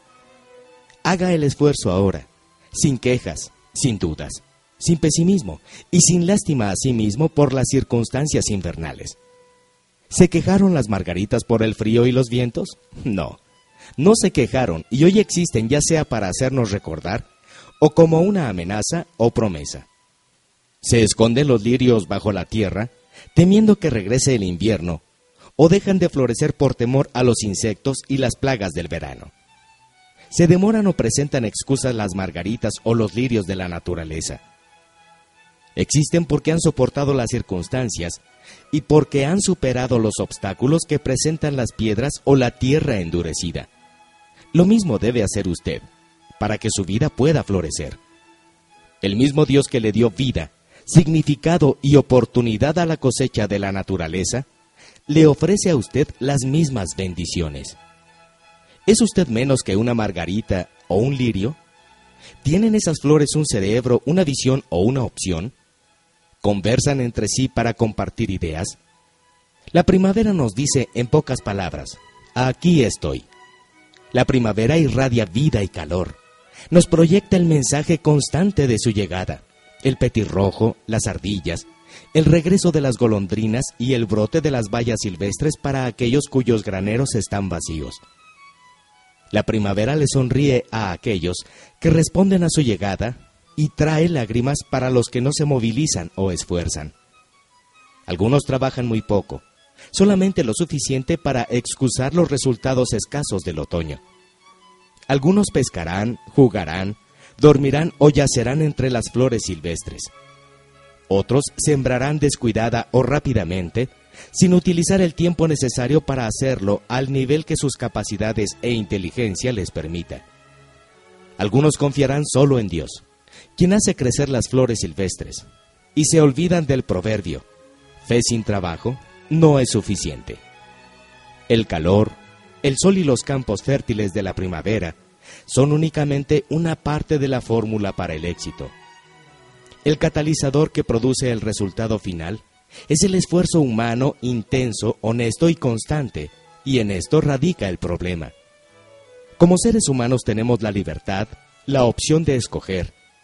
Haga el esfuerzo ahora, sin quejas, sin dudas, sin pesimismo y sin lástima a sí mismo por las circunstancias invernales. ¿Se quejaron las margaritas por el frío y los vientos? No, no se quejaron y hoy existen ya sea para hacernos recordar o como una amenaza o promesa. Se esconden los lirios bajo la tierra, temiendo que regrese el invierno, o dejan de florecer por temor a los insectos y las plagas del verano. Se demoran o presentan excusas las margaritas o los lirios de la naturaleza. Existen porque han soportado las circunstancias y porque han superado los obstáculos que presentan las piedras o la tierra endurecida. Lo mismo debe hacer usted, para que su vida pueda florecer. El mismo Dios que le dio vida, significado y oportunidad a la cosecha de la naturaleza, le ofrece a usted las mismas bendiciones. ¿Es usted menos que una margarita o un lirio? ¿Tienen esas flores un cerebro, una visión o una opción? ¿Conversan entre sí para compartir ideas? La primavera nos dice en pocas palabras, aquí estoy. La primavera irradia vida y calor. Nos proyecta el mensaje constante de su llegada, el petirrojo, las ardillas, el regreso de las golondrinas y el brote de las bayas silvestres para aquellos cuyos graneros están vacíos. La primavera le sonríe a aquellos que responden a su llegada y trae lágrimas para los que no se movilizan o esfuerzan. Algunos trabajan muy poco, solamente lo suficiente para excusar los resultados escasos del otoño. Algunos pescarán, jugarán, dormirán o yacerán entre las flores silvestres. Otros sembrarán descuidada o rápidamente, sin utilizar el tiempo necesario para hacerlo al nivel que sus capacidades e inteligencia les permita. Algunos confiarán solo en Dios, quien hace crecer las flores silvestres, y se olvidan del proverbio, fe sin trabajo no es suficiente. El calor, el sol y los campos fértiles de la primavera son únicamente una parte de la fórmula para el éxito. El catalizador que produce el resultado final es el esfuerzo humano intenso, honesto y constante, y en esto radica el problema. Como seres humanos tenemos la libertad, la opción de escoger,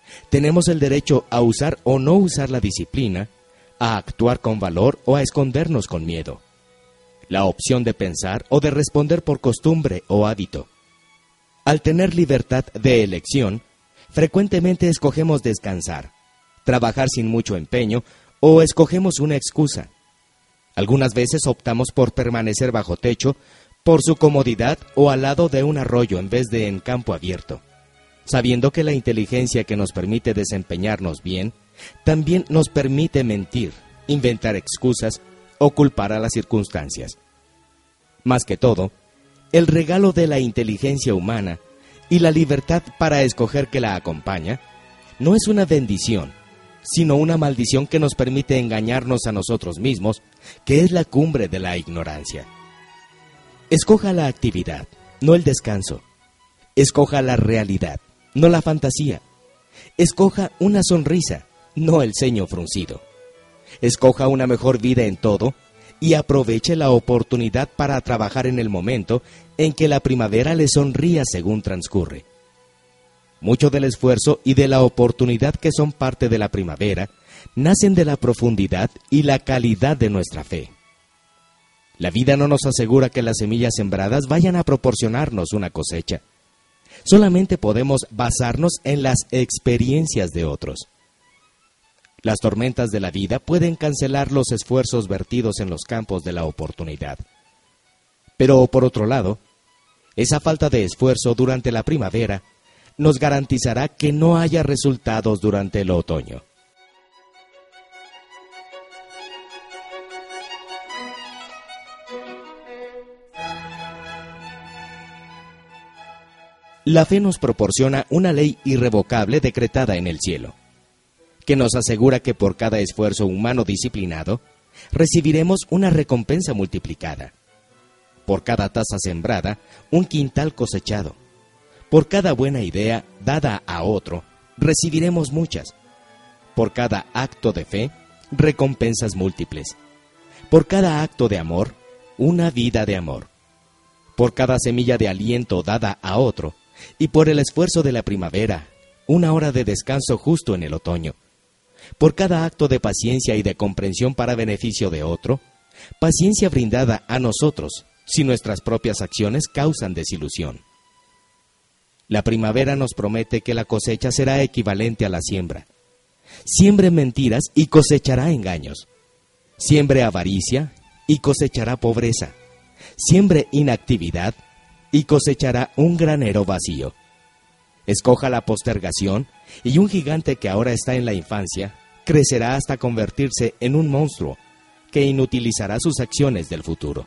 Tenemos el derecho a usar o no usar la disciplina, a actuar con valor o a escondernos con miedo. La opción de pensar o de responder por costumbre o hábito. Al tener libertad de elección, frecuentemente escogemos descansar, trabajar sin mucho empeño o escogemos una excusa. Algunas veces optamos por permanecer bajo techo por su comodidad o al lado de un arroyo en vez de en campo abierto, sabiendo que la inteligencia que nos permite desempeñarnos bien también nos permite mentir, inventar excusas o culpar a las circunstancias. Más que todo, el regalo de la inteligencia humana y la libertad para escoger que la acompaña no es una bendición, sino una maldición que nos permite engañarnos a nosotros mismos, que es la cumbre de la ignorancia. Escoja la actividad, no el descanso. Escoja la realidad, no la fantasía. Escoja una sonrisa, no el ceño fruncido. Escoja una mejor vida en todo y aproveche la oportunidad para trabajar en el momento en que la primavera le sonría según transcurre. Mucho del esfuerzo y de la oportunidad que son parte de la primavera nacen de la profundidad y la calidad de nuestra fe. La vida no nos asegura que las semillas sembradas vayan a proporcionarnos una cosecha. Solamente podemos basarnos en las experiencias de otros. Las tormentas de la vida pueden cancelar los esfuerzos vertidos en los campos de la oportunidad. Pero, por otro lado, esa falta de esfuerzo durante la primavera nos garantizará que no haya resultados durante el otoño. La fe nos proporciona una ley irrevocable decretada en el cielo, que nos asegura que por cada esfuerzo humano disciplinado, recibiremos una recompensa multiplicada. Por cada taza sembrada, un quintal cosechado. Por cada buena idea dada a otro, recibiremos muchas. Por cada acto de fe, recompensas múltiples. Por cada acto de amor, una vida de amor. Por cada semilla de aliento dada a otro, y por el esfuerzo de la primavera, una hora de descanso justo en el otoño. Por cada acto de paciencia y de comprensión para beneficio de otro, paciencia brindada a nosotros, si nuestras propias acciones causan desilusión. La primavera nos promete que la cosecha será equivalente a la siembra. Siembre mentiras y cosechará engaños. Siembre avaricia y cosechará pobreza. Siembre inactividad y cosechará un granero vacío. Escoja la postergación y un gigante que ahora está en la infancia crecerá hasta convertirse en un monstruo que inutilizará sus acciones del futuro.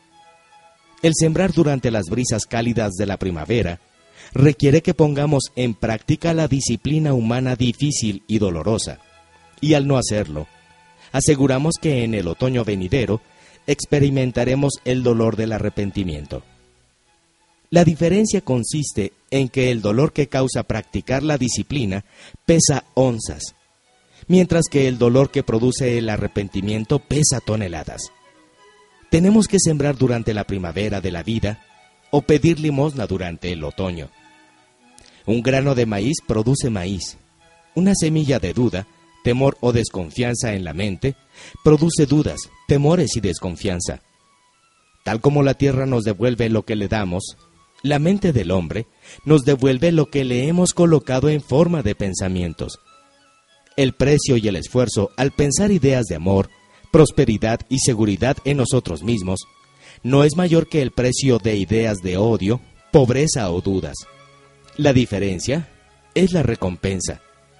El sembrar durante las brisas cálidas de la primavera requiere que pongamos en práctica la disciplina humana difícil y dolorosa, y al no hacerlo, aseguramos que en el otoño venidero experimentaremos el dolor del arrepentimiento. La diferencia consiste en que el dolor que causa practicar la disciplina pesa onzas, mientras que el dolor que produce el arrepentimiento pesa toneladas. Tenemos que sembrar durante la primavera de la vida o pedir limosna durante el otoño. Un grano de maíz produce maíz. Una semilla de duda, temor o desconfianza en la mente produce dudas, temores y desconfianza. Tal como la tierra nos devuelve lo que le damos, la mente del hombre nos devuelve lo que le hemos colocado en forma de pensamientos. El precio y el esfuerzo al pensar ideas de amor, prosperidad y seguridad en nosotros mismos no es mayor que el precio de ideas de odio, pobreza o dudas. La diferencia es la recompensa.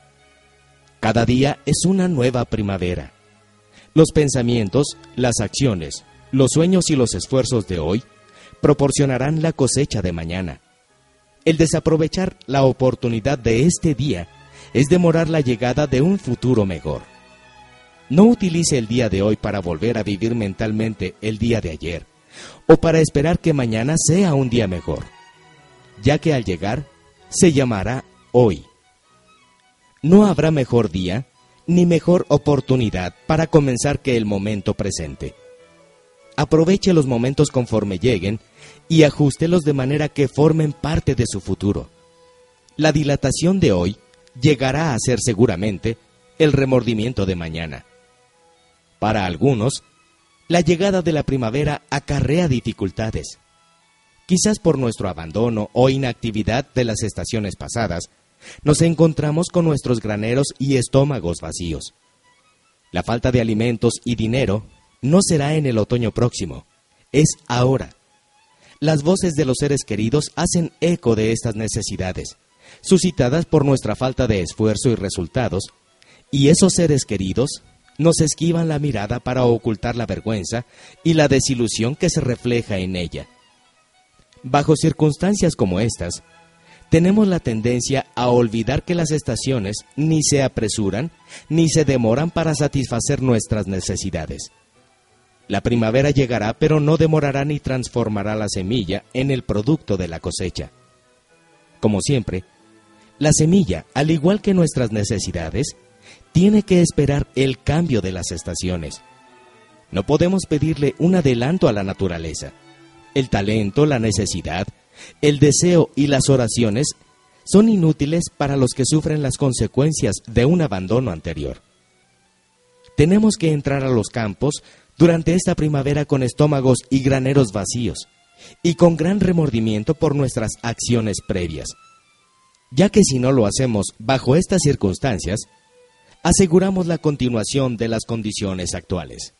Cada día es una nueva primavera. Los pensamientos, las acciones, los sueños y los esfuerzos de hoy proporcionarán la cosecha de mañana. El desaprovechar la oportunidad de este día es demorar la llegada de un futuro mejor. No utilice el día de hoy para volver a vivir mentalmente el día de ayer, o para esperar que mañana sea un día mejor, ya que al llegar se llamará hoy. No habrá mejor día ni mejor oportunidad para comenzar que el momento presente. Aproveche los momentos conforme lleguen y ajústelos de manera que formen parte de su futuro. La dilatación de hoy llegará a ser seguramente el remordimiento de mañana. Para algunos, la llegada de la primavera acarrea dificultades. Quizás por nuestro abandono o inactividad de las estaciones pasadas, nos encontramos con nuestros graneros y estómagos vacíos. La falta de alimentos y dinero no será en el otoño próximo, es ahora. Las voces de los seres queridos hacen eco de estas necesidades, suscitadas por nuestra falta de esfuerzo y resultados, y esos seres queridos nos esquivan la mirada para ocultar la vergüenza y la desilusión que se refleja en ella. Bajo circunstancias como estas, tenemos la tendencia a olvidar que las estaciones ni se apresuran ni se demoran para satisfacer nuestras necesidades. La primavera llegará, pero no demorará ni transformará la semilla en el producto de la cosecha. Como siempre, la semilla, al igual que nuestras necesidades, tiene que esperar el cambio de las estaciones. No podemos pedirle un adelanto a la naturaleza. El talento, la necesidad, el deseo y las oraciones son inútiles para los que sufren las consecuencias de un abandono anterior. Tenemos que entrar a los campos durante esta primavera con estómagos y graneros vacíos y con gran remordimiento por nuestras acciones previas, ya que si no lo hacemos bajo estas circunstancias, aseguramos la continuación de las condiciones actuales.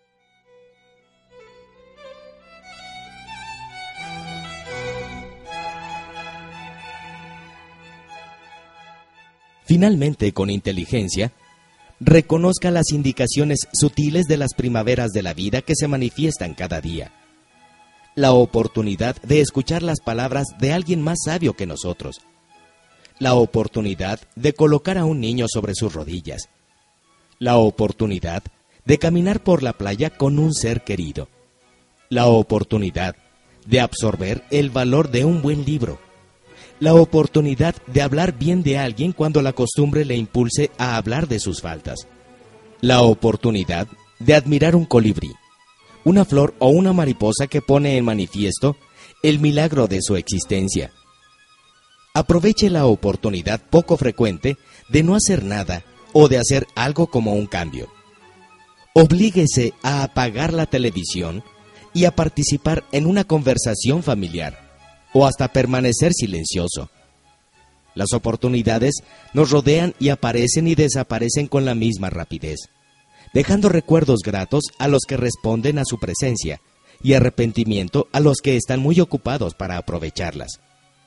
Finalmente, con inteligencia, reconozca las indicaciones sutiles de las primaveras de la vida que se manifiestan cada día. La oportunidad de escuchar las palabras de alguien más sabio que nosotros. La oportunidad de colocar a un niño sobre sus rodillas. La oportunidad de caminar por la playa con un ser querido. La oportunidad de absorber el valor de un buen libro. La oportunidad de hablar bien de alguien cuando la costumbre le impulse a hablar de sus faltas. La oportunidad de admirar un colibrí, una flor o una mariposa que pone en manifiesto el milagro de su existencia. Aproveche la oportunidad poco frecuente de no hacer nada o de hacer algo como un cambio. Oblíguese a apagar la televisión y a participar en una conversación familiar, o hasta permanecer silencioso. Las oportunidades nos rodean y aparecen y desaparecen con la misma rapidez, dejando recuerdos gratos a los que responden a su presencia y arrepentimiento a los que están muy ocupados para aprovecharlas.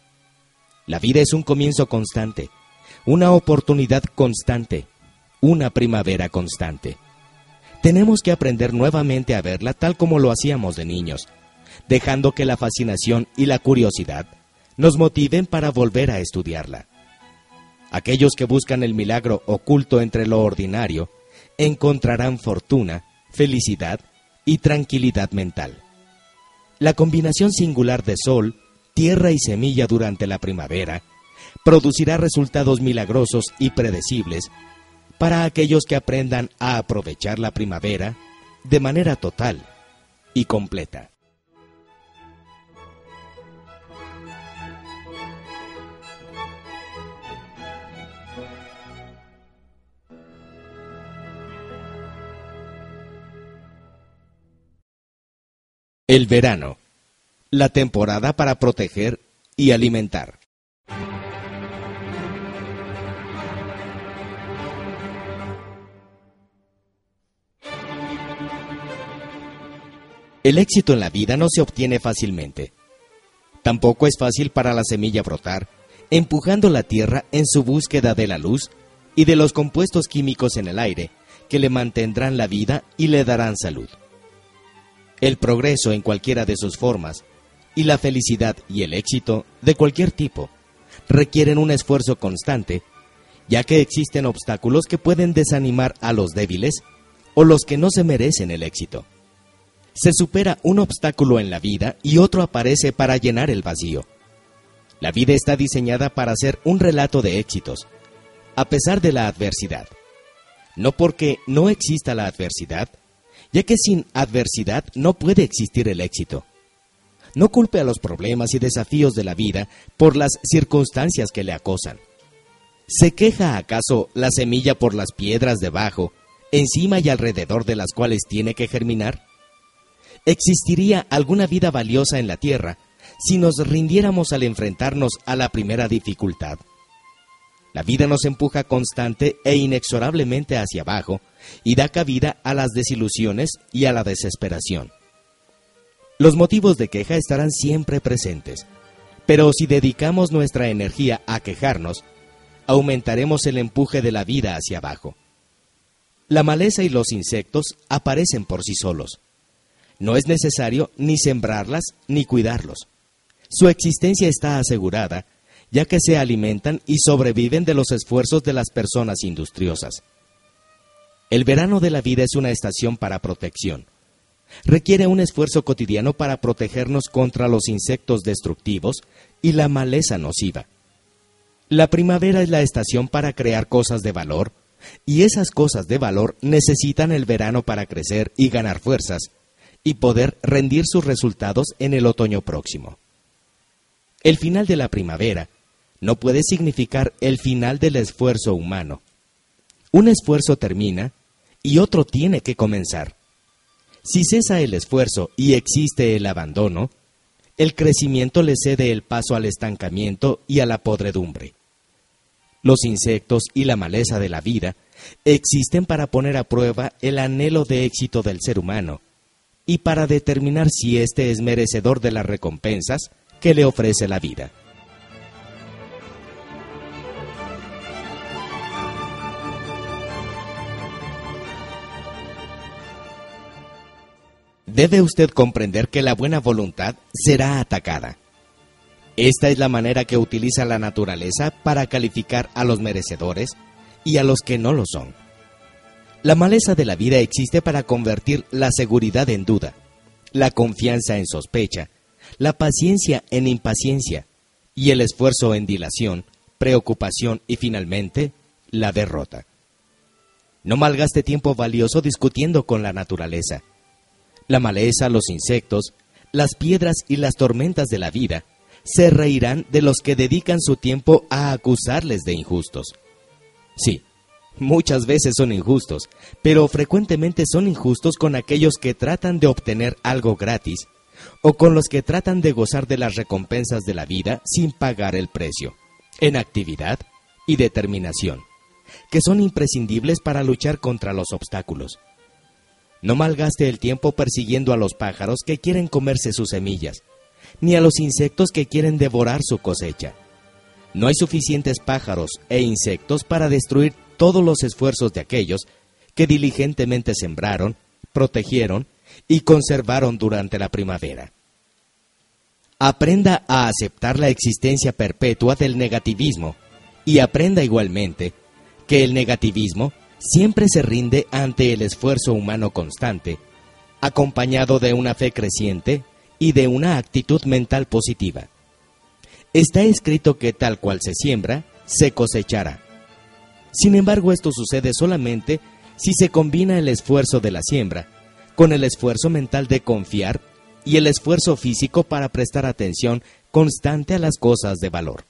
La vida es un comienzo constante, una oportunidad constante, una primavera constante. Tenemos que aprender nuevamente a verla tal como lo hacíamos de niños, dejando que la fascinación y la curiosidad nos motiven para volver a estudiarla. Aquellos que buscan el milagro oculto entre lo ordinario encontrarán fortuna, felicidad y tranquilidad mental. La combinación singular de sol, tierra y semilla durante la primavera producirá resultados milagrosos y predecibles para aquellos que aprendan a aprovechar la primavera de manera total y completa. El verano, la temporada para proteger y alimentar. El éxito en la vida no se obtiene fácilmente. Tampoco es fácil para la semilla brotar, empujando la tierra en su búsqueda de la luz y de los compuestos químicos en el aire que le mantendrán la vida y le darán salud. El progreso en cualquiera de sus formas y la felicidad y el éxito de cualquier tipo requieren un esfuerzo constante, ya que existen obstáculos que pueden desanimar a los débiles o los que no se merecen el éxito. Se supera un obstáculo en la vida y otro aparece para llenar el vacío. La vida está diseñada para ser un relato de éxitos, a pesar de la adversidad. No porque no exista la adversidad, ya que sin adversidad no puede existir el éxito. No culpe a los problemas y desafíos de la vida por las circunstancias que le acosan. ¿Se queja acaso la semilla por las piedras debajo, encima y alrededor de las cuales tiene que germinar? ¿Existiría alguna vida valiosa en la tierra si nos rindiéramos al enfrentarnos a la primera dificultad? La vida nos empuja constante e inexorablemente hacia abajo y da cabida a las desilusiones y a la desesperación. Los motivos de queja estarán siempre presentes, pero si dedicamos nuestra energía a quejarnos, aumentaremos el empuje de la vida hacia abajo. La maleza y los insectos aparecen por sí solos. No es necesario ni sembrarlas ni cuidarlos. Su existencia está asegurada, ya que se alimentan y sobreviven de los esfuerzos de las personas industriosas. El verano de la vida es una estación para protección. Requiere un esfuerzo cotidiano para protegernos contra los insectos destructivos y la maleza nociva. La primavera es la estación para crear cosas de valor, y esas cosas de valor necesitan el verano para crecer y ganar fuerzas, y poder rendir sus resultados en el otoño próximo. El final de la primavera no puede significar el final del esfuerzo humano. Un esfuerzo termina y otro tiene que comenzar. Si cesa el esfuerzo y existe el abandono, el crecimiento le cede el paso al estancamiento y a la podredumbre. Los insectos y la maleza de la vida existen para poner a prueba el anhelo de éxito del ser humano y para determinar si éste es merecedor de las recompensas que le ofrece la vida. Debe usted comprender que la buena voluntad será atacada. Esta es la manera que utiliza la naturaleza para calificar a los merecedores y a los que no lo son. La maleza de la vida existe para convertir la seguridad en duda, la confianza en sospecha, la paciencia en impaciencia y el esfuerzo en dilación, preocupación y finalmente la derrota. No malgaste tiempo valioso discutiendo con la naturaleza. La maleza, los insectos, las piedras y las tormentas de la vida se reirán de los que dedican su tiempo a acusarles de injustos. Sí, muchas veces son injustos, pero frecuentemente son injustos con aquellos que tratan de obtener algo gratis o con los que tratan de gozar de las recompensas de la vida sin pagar el precio, en actividad y determinación, que son imprescindibles para luchar contra los obstáculos. No malgaste el tiempo persiguiendo a los pájaros que quieren comerse sus semillas, ni a los insectos que quieren devorar su cosecha. No hay suficientes pájaros e insectos para destruir todos los esfuerzos de aquellos que diligentemente sembraron, protegieron y conservaron durante la primavera. Aprenda a aceptar la existencia perpetua del negativismo y aprenda igualmente que el negativismo siempre se rinde ante el esfuerzo humano constante, acompañado de una fe creciente y de una actitud mental positiva. Está escrito que tal cual se siembra, se cosechará. Sin embargo, esto sucede solamente si se combina el esfuerzo de la siembra con el esfuerzo mental de confiar y el esfuerzo físico para prestar atención constante a las cosas de valor.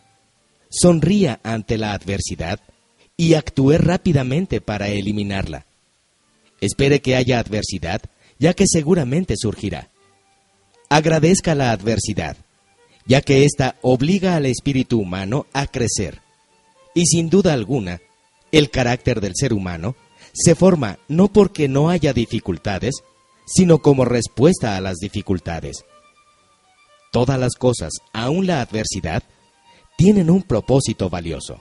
Sonría ante la adversidad y actúe rápidamente para eliminarla. Espere que haya adversidad, ya que seguramente surgirá. Agradezca la adversidad, ya que ésta obliga al espíritu humano a crecer. Y sin duda alguna, el carácter del ser humano se forma no porque no haya dificultades, sino como respuesta a las dificultades. Todas las cosas, aun la adversidad, tienen un propósito valioso.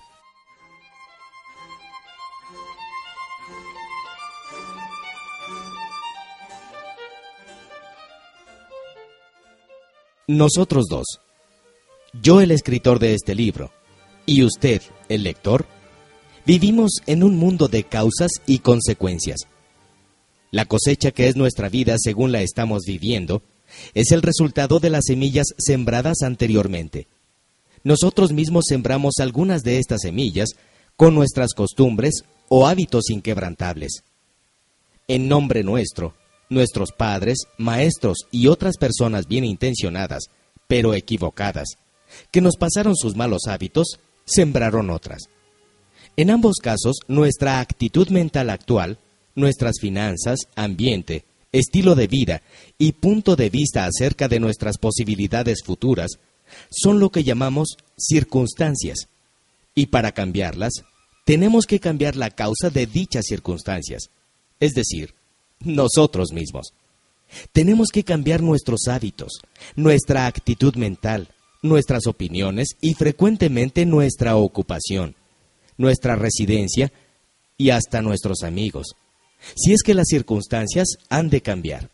Nosotros dos, yo el escritor de este libro, y usted, el lector, vivimos en un mundo de causas y consecuencias. La cosecha que es nuestra vida según la estamos viviendo, es el resultado de las semillas sembradas anteriormente. Nosotros mismos sembramos algunas de estas semillas con nuestras costumbres o hábitos inquebrantables. En nombre nuestro, nuestros padres, maestros y otras personas bien intencionadas, pero equivocadas, que nos pasaron sus malos hábitos, sembraron otras. En ambos casos, nuestra actitud mental actual, nuestras finanzas, ambiente, estilo de vida y punto de vista acerca de nuestras posibilidades futuras son lo que llamamos circunstancias. Y para cambiarlas, tenemos que cambiar la causa de dichas circunstancias, es decir, nosotros mismos. Tenemos que cambiar nuestros hábitos, nuestra actitud mental, nuestras opiniones y frecuentemente nuestra ocupación, nuestra residencia y hasta nuestros amigos, si es que las circunstancias han de cambiar.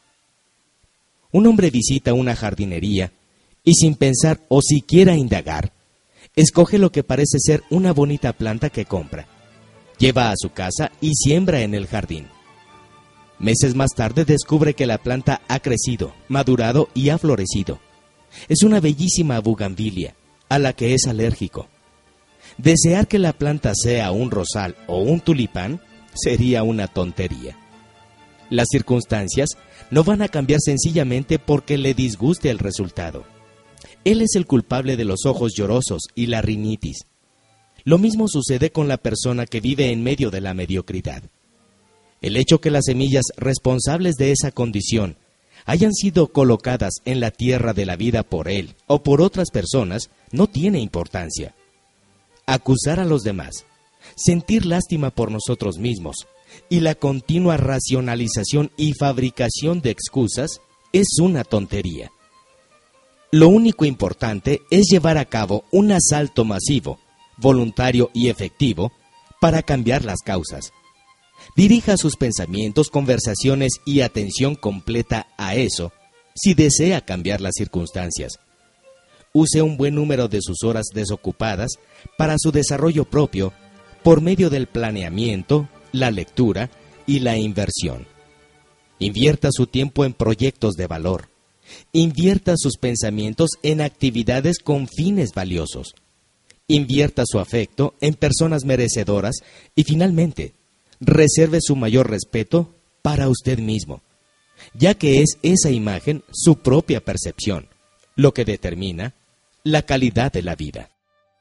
Un hombre visita una jardinería y sin pensar o siquiera indagar, escoge lo que parece ser una bonita planta que compra, lleva a su casa y siembra en el jardín. Meses más tarde descubre que la planta ha crecido, madurado y ha florecido. Es una bellísima bugambilia, a la que es alérgico. Desear que la planta sea un rosal o un tulipán sería una tontería. Las circunstancias no van a cambiar sencillamente porque le disguste el resultado. Él es el culpable de los ojos llorosos y la rinitis. Lo mismo sucede con la persona que vive en medio de la mediocridad. El hecho que las semillas responsables de esa condición hayan sido colocadas en la tierra de la vida por él o por otras personas no tiene importancia. Acusar a los demás, sentir lástima por nosotros mismos y la continua racionalización y fabricación de excusas es una tontería. Lo único importante es llevar a cabo un asalto masivo, voluntario y efectivo para cambiar las causas. Dirija sus pensamientos, conversaciones y atención completa a eso si desea cambiar las circunstancias. Use un buen número de sus horas desocupadas para su desarrollo propio por medio del planeamiento, la lectura y la inversión. Invierta su tiempo en proyectos de valor. Invierta sus pensamientos en actividades con fines valiosos. Invierta su afecto en personas merecedoras y finalmente, reserve su mayor respeto para usted mismo, ya que es esa imagen su propia percepción, lo que determina la calidad de la vida.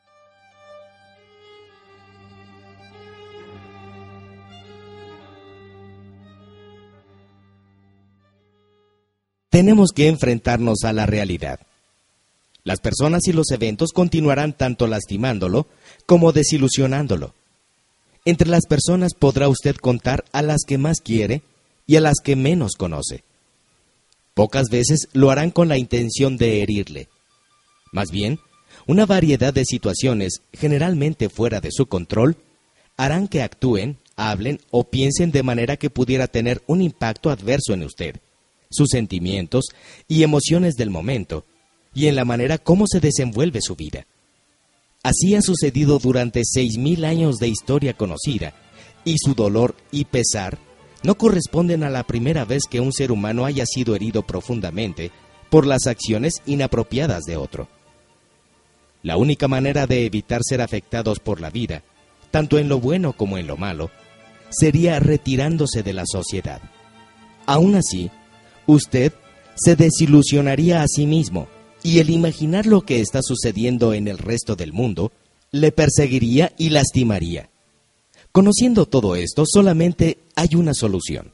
Tenemos que enfrentarnos a la realidad. Las personas y los eventos continuarán tanto lastimándolo como desilusionándolo. Entre las personas podrá usted contar a las que más quiere y a las que menos conoce. Pocas veces lo harán con la intención de herirle. Más bien, una variedad de situaciones, generalmente fuera de su control, harán que actúen, hablen o piensen de manera que pudiera tener un impacto adverso en usted, sus sentimientos y emociones del momento, y en la manera como se desenvuelve su vida. Así ha sucedido durante seis mil años de historia conocida, y su dolor y pesar no corresponden a la primera vez que un ser humano haya sido herido profundamente por las acciones inapropiadas de otro. La única manera de evitar ser afectados por la vida, tanto en lo bueno como en lo malo, sería retirándose de la sociedad. Aún así, usted se desilusionaría a sí mismo, y el imaginar lo que está sucediendo en el resto del mundo le perseguiría y lastimaría. Conociendo todo esto, solamente hay una solución.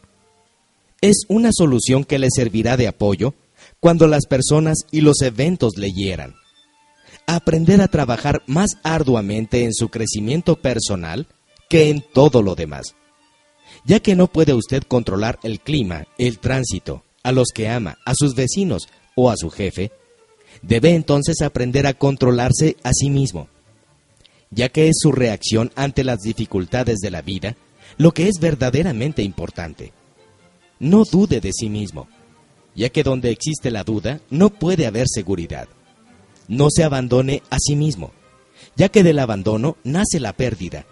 Es una solución que le servirá de apoyo cuando las personas y los eventos le hieran. Aprender a trabajar más arduamente en su crecimiento personal que en todo lo demás. Ya que no puede usted controlar el clima, el tránsito, a los que ama, a sus vecinos o a su jefe, debe entonces aprender a controlarse a sí mismo, ya que es su reacción ante las dificultades de la vida lo que es verdaderamente importante. No dude de sí mismo, ya que donde existe la duda no puede haber seguridad. No se abandone a sí mismo, ya que del abandono nace la pérdida.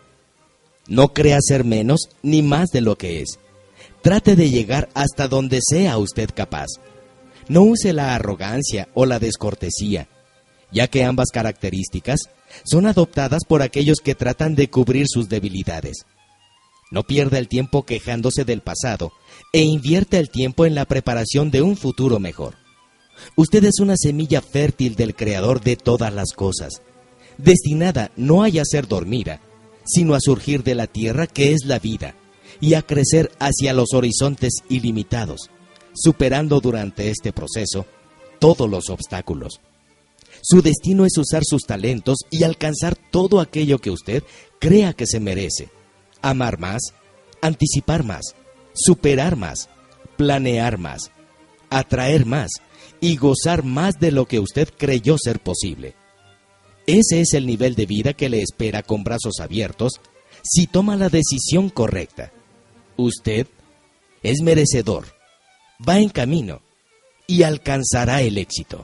No crea ser menos ni más de lo que es. Trate de llegar hasta donde sea usted capaz. No use la arrogancia o la descortesía, ya que ambas características son adoptadas por aquellos que tratan de cubrir sus debilidades. No pierda el tiempo quejándose del pasado e invierta el tiempo en la preparación de un futuro mejor. Usted es una semilla fértil del Creador de todas las cosas, destinada no a ser dormida, sino a surgir de la tierra que es la vida, y a crecer hacia los horizontes ilimitados, superando durante este proceso todos los obstáculos. Su destino es usar sus talentos y alcanzar todo aquello que usted crea que se merece. Amar más, anticipar más, superar más, planear más, atraer más y gozar más de lo que usted creyó ser posible. Ese es el nivel de vida que le espera con brazos abiertos si toma la decisión correcta. Usted es merecedor, va en camino y alcanzará el éxito.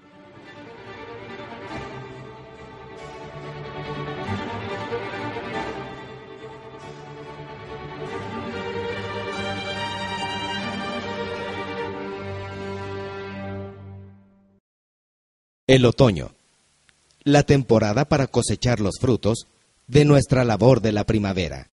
El otoño, la temporada para cosechar los frutos de nuestra labor de la primavera.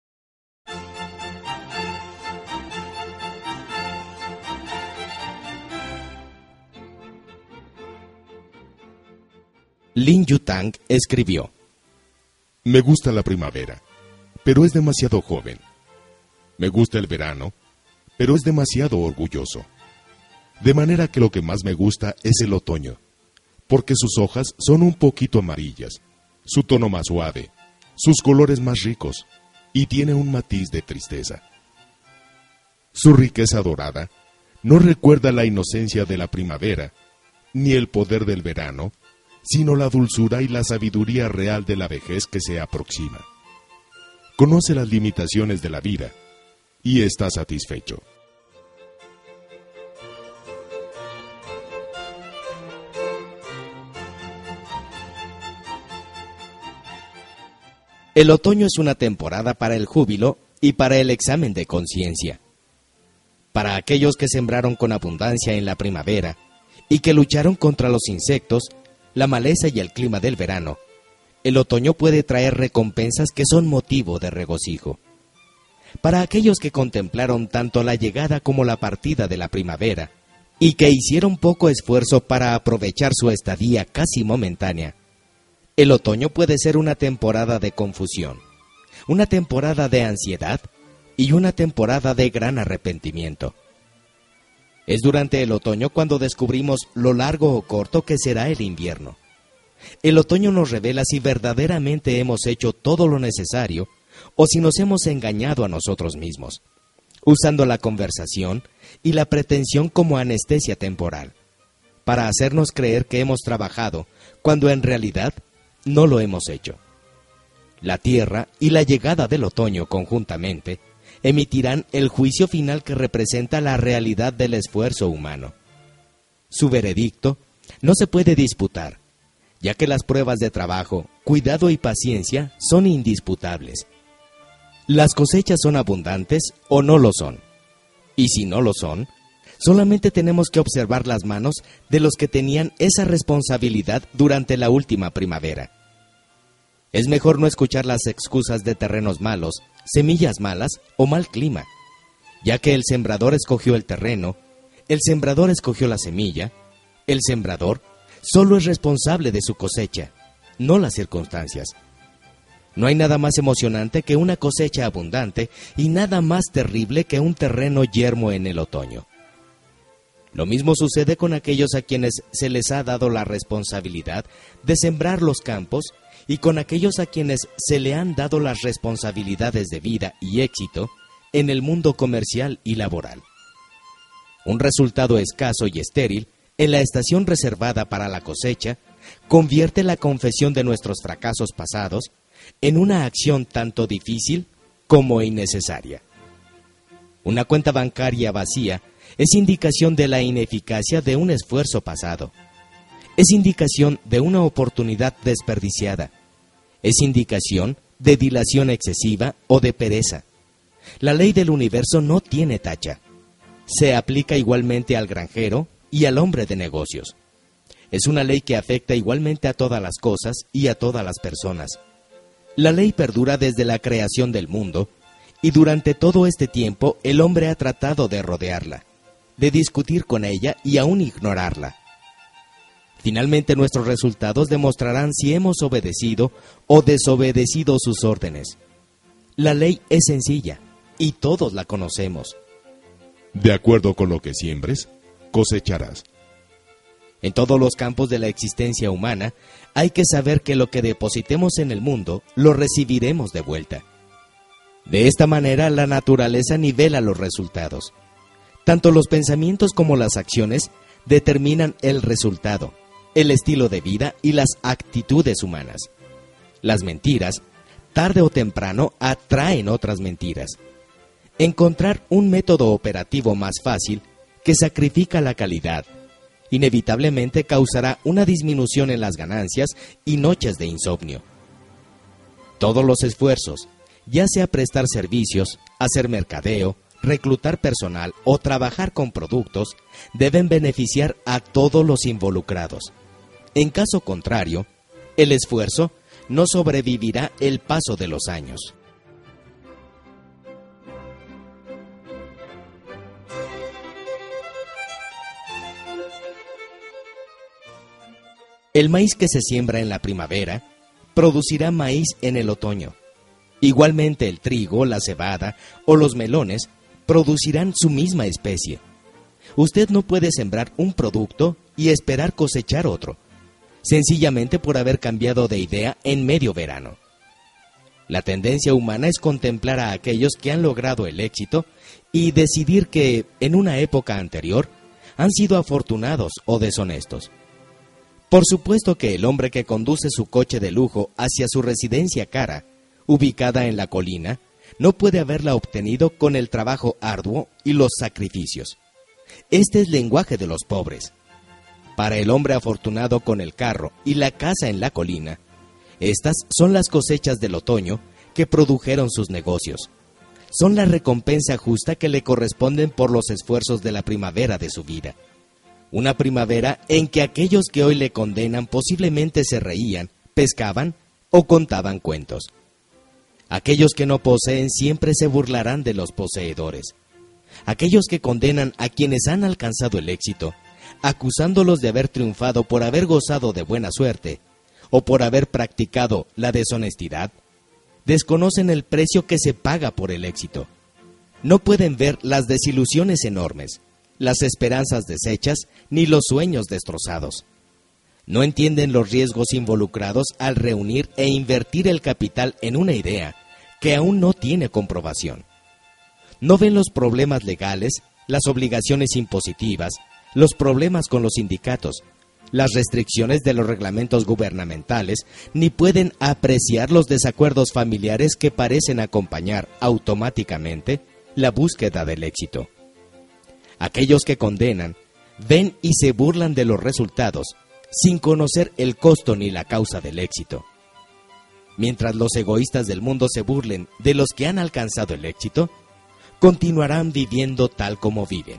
Lin Yutang escribió: Me gusta la primavera, pero es demasiado joven. Me gusta el verano, pero es demasiado orgulloso. De manera que lo que más me gusta es el otoño, porque sus hojas son un poquito amarillas, su tono más suave, sus colores más ricos, y tiene un matiz de tristeza. Su riqueza dorada no recuerda la inocencia de la primavera, ni el poder del verano, sino la dulzura y la sabiduría real de la vejez que se aproxima. Conoce las limitaciones de la vida, y está satisfecho. El otoño es una temporada para el júbilo y para el examen de conciencia. Para aquellos que sembraron con abundancia en la primavera y que lucharon contra los insectos, la maleza y el clima del verano, el otoño puede traer recompensas que son motivo de regocijo. Para aquellos que contemplaron tanto la llegada como la partida de la primavera y que hicieron poco esfuerzo para aprovechar su estadía casi momentánea, el otoño puede ser una temporada de confusión, una temporada de ansiedad y una temporada de gran arrepentimiento. Es durante el otoño cuando descubrimos lo largo o corto que será el invierno. El otoño nos revela si verdaderamente hemos hecho todo lo necesario o si nos hemos engañado a nosotros mismos, usando la conversación y la pretensión como anestesia temporal, para hacernos creer que hemos trabajado cuando en realidad no lo hemos hecho. La tierra y la llegada del otoño conjuntamente emitirán el juicio final que representa la realidad del esfuerzo humano. Su veredicto no se puede disputar, ya que las pruebas de trabajo, cuidado y paciencia son indisputables. Las cosechas son abundantes o no lo son, y si no lo son, solamente tenemos que observar las manos de los que tenían esa responsabilidad durante la última primavera. Es mejor no escuchar las excusas de terrenos malos, semillas malas o mal clima, ya que el sembrador escogió el terreno, el sembrador escogió la semilla, el sembrador solo es responsable de su cosecha, no las circunstancias. No hay nada más emocionante que una cosecha abundante y nada más terrible que un terreno yermo en el otoño. Lo mismo sucede con aquellos a quienes se les ha dado la responsabilidad de sembrar los campos y con aquellos a quienes se le han dado las responsabilidades de vida y éxito en el mundo comercial y laboral. Un resultado escaso y estéril en la estación reservada para la cosecha convierte la confesión de nuestros fracasos pasados en una acción tanto difícil como innecesaria. Una cuenta bancaria vacía es indicación de la ineficacia de un esfuerzo pasado. Es indicación de una oportunidad desperdiciada. Es indicación de dilación excesiva o de pereza. La ley del universo no tiene tacha. Se aplica igualmente al granjero y al hombre de negocios. Es una ley que afecta igualmente a todas las cosas y a todas las personas. La ley perdura desde la creación del mundo, y durante todo este tiempo el hombre ha tratado de rodearla, de discutir con ella y aún ignorarla. Finalmente nuestros resultados demostrarán si hemos obedecido o desobedecido sus órdenes, La ley es sencilla, y todos la conocemos. De acuerdo con lo que siembres, cosecharás. En todos los campos de la existencia humana, hay que saber que lo que depositemos en el mundo, lo recibiremos de vuelta. De esta manera, la naturaleza nivela los resultados. Tanto los pensamientos como las acciones determinan el resultado, el estilo de vida y las actitudes humanas. Las mentiras, tarde o temprano, atraen otras mentiras. Encontrar un método operativo más fácil que sacrifica la calidad inevitablemente causará una disminución en las ganancias y noches de insomnio. Todos los esfuerzos, ya sea prestar servicios, hacer mercadeo, reclutar personal o trabajar con productos, deben beneficiar a todos los involucrados. En caso contrario, el esfuerzo no sobrevivirá el paso de los años. El maíz que se siembra en la primavera producirá maíz en el otoño. Igualmente el trigo, la cebada o los melones producirán su misma especie. Usted no puede sembrar un producto y esperar cosechar otro, sencillamente por haber cambiado de idea en medio verano. La tendencia humana es contemplar a aquellos que han logrado el éxito y decidir que, en una época anterior, han sido afortunados o deshonestos. Por supuesto que el hombre que conduce su coche de lujo hacia su residencia cara, ubicada en la colina, no puede haberla obtenido con el trabajo arduo y los sacrificios. Este es el lenguaje de los pobres. Para el hombre afortunado con el carro y la casa en la colina, estas son las cosechas del otoño que produjeron sus negocios. Son la recompensa justa que le corresponden por los esfuerzos de la primavera de su vida. Una primavera en que aquellos que hoy le condenan posiblemente se reían, pescaban o contaban cuentos. Aquellos que no poseen siempre se burlarán de los poseedores. Aquellos que condenan a quienes han alcanzado el éxito, acusándolos de haber triunfado por haber gozado de buena suerte o por haber practicado la deshonestidad, desconocen el precio que se paga por el éxito. No pueden ver las desilusiones enormes, las esperanzas deshechas, ni los sueños destrozados. No entienden los riesgos involucrados al reunir e invertir el capital en una idea que aún no tiene comprobación. No ven los problemas legales, las obligaciones impositivas, los problemas con los sindicatos, las restricciones de los reglamentos gubernamentales, ni pueden apreciar los desacuerdos familiares que parecen acompañar automáticamente la búsqueda del éxito. Aquellos que condenan, ven y se burlan de los resultados, sin conocer el costo ni la causa del éxito. Mientras los egoístas del mundo se burlen de los que han alcanzado el éxito, continuarán viviendo tal como viven.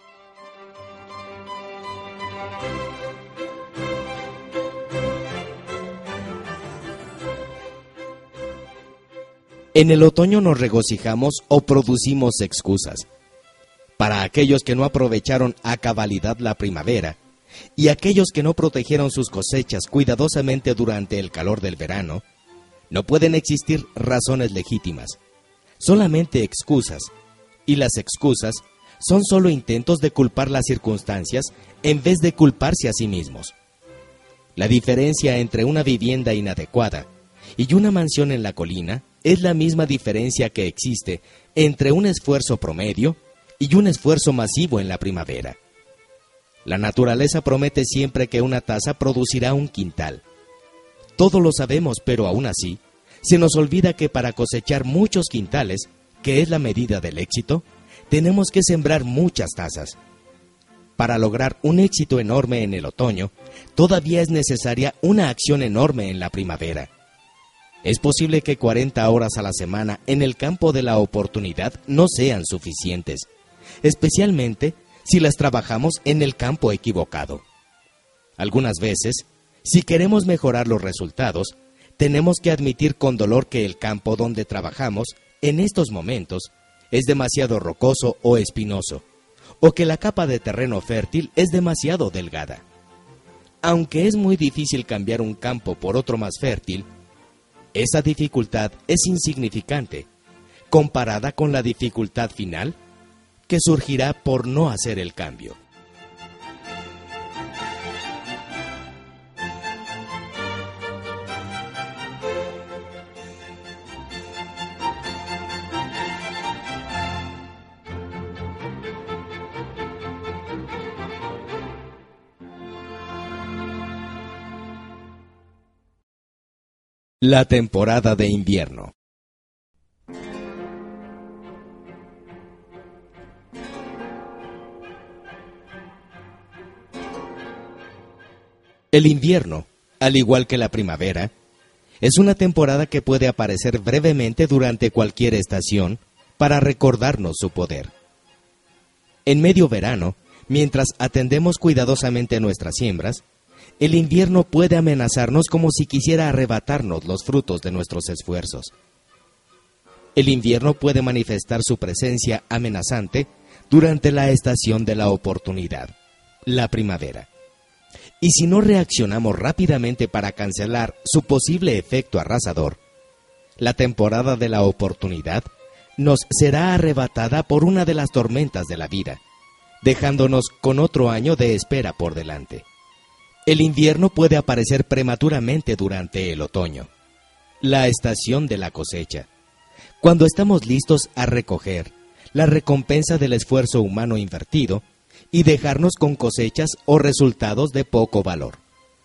En el otoño nos regocijamos o producimos excusas. Para aquellos que no aprovecharon a cabalidad la primavera y aquellos que no protegieron sus cosechas cuidadosamente durante el calor del verano, no pueden existir razones legítimas, solamente excusas, y las excusas son solo intentos de culpar las circunstancias en vez de culparse a sí mismos. La diferencia entre una vivienda inadecuada y una mansión en la colina es la misma diferencia que existe entre un esfuerzo promedio y un esfuerzo masivo en la primavera. La naturaleza promete siempre que una taza producirá un quintal. Todos lo sabemos, pero aún así, se nos olvida que para cosechar muchos quintales, que es la medida del éxito, tenemos que sembrar muchas tazas. Para lograr un éxito enorme en el otoño, todavía es necesaria una acción enorme en la primavera. Es posible que cuarenta horas a la semana en el campo de la oportunidad no sean suficientes, especialmente si las trabajamos en el campo equivocado. Algunas veces, si queremos mejorar los resultados, tenemos que admitir con dolor que el campo donde trabajamos en estos momentos es demasiado rocoso o espinoso, o que la capa de terreno fértil es demasiado delgada. Aunque es muy difícil cambiar un campo por otro más fértil, esa dificultad es insignificante comparada con la dificultad final que surgirá por no hacer el cambio. La temporada de invierno. El invierno, al igual que la primavera, es una temporada que puede aparecer brevemente durante cualquier estación para recordarnos su poder. En medio verano, mientras atendemos cuidadosamente nuestras siembras, el invierno puede amenazarnos como si quisiera arrebatarnos los frutos de nuestros esfuerzos. El invierno puede manifestar su presencia amenazante durante la estación de la oportunidad, la primavera. Y si no reaccionamos rápidamente para cancelar su posible efecto arrasador, la temporada de la oportunidad nos será arrebatada por una de las tormentas de la vida, dejándonos con otro año de espera por delante. El invierno puede aparecer prematuramente durante el otoño, la estación de la cosecha, cuando estamos listos a recoger la recompensa del esfuerzo humano invertido y dejarnos con cosechas o resultados de poco valor.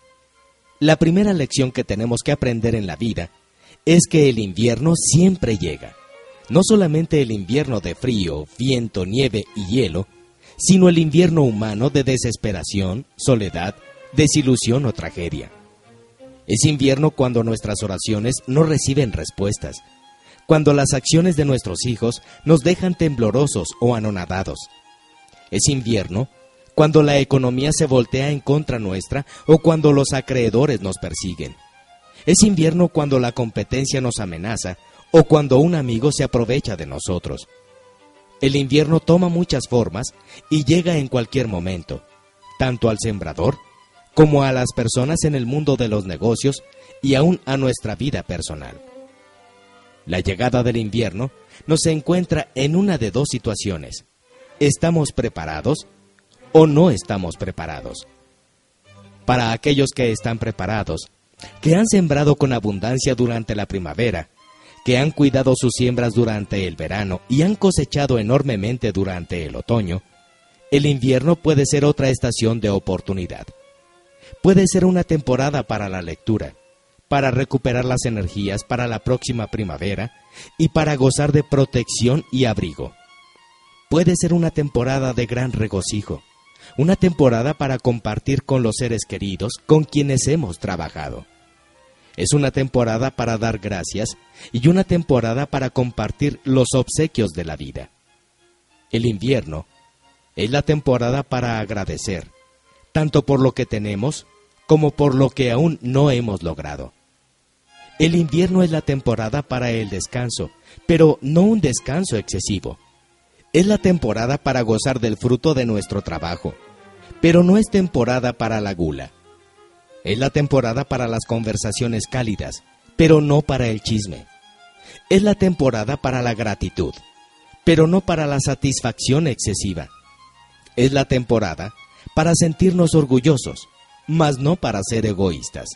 La primera lección que tenemos que aprender en la vida es que el invierno siempre llega, no solamente el invierno de frío, viento, nieve y hielo, sino el invierno humano de desesperación, soledad, desilusión o tragedia. Es invierno cuando nuestras oraciones no reciben respuestas, cuando las acciones de nuestros hijos nos dejan temblorosos o anonadados. Es invierno cuando la economía se voltea en contra nuestra o cuando los acreedores nos persiguen. Es invierno cuando la competencia nos amenaza o cuando un amigo se aprovecha de nosotros. El invierno toma muchas formas y llega en cualquier momento, tanto al sembrador como a las personas en el mundo de los negocios y aún a nuestra vida personal. La llegada del invierno nos encuentra en una de dos situaciones: ¿estamos preparados o no estamos preparados? Para aquellos que están preparados, que han sembrado con abundancia durante la primavera, que han cuidado sus siembras durante el verano y han cosechado enormemente durante el otoño, el invierno puede ser otra estación de oportunidad. Puede ser una temporada para la lectura, para recuperar las energías para la próxima primavera y para gozar de protección y abrigo. Puede ser una temporada de gran regocijo, una temporada para compartir con los seres queridos con quienes hemos trabajado. Es una temporada para dar gracias y una temporada para compartir los obsequios de la vida. El invierno es la temporada para agradecer, tanto por lo que tenemos como por lo que aún no hemos logrado. El invierno es la temporada para el descanso, pero no un descanso excesivo. Es la temporada para gozar del fruto de nuestro trabajo, pero no es temporada para la gula. Es la temporada para las conversaciones cálidas, pero no para el chisme. Es la temporada para la gratitud, pero no para la satisfacción excesiva. Es la temporada para sentirnos orgullosos, mas no para ser egoístas.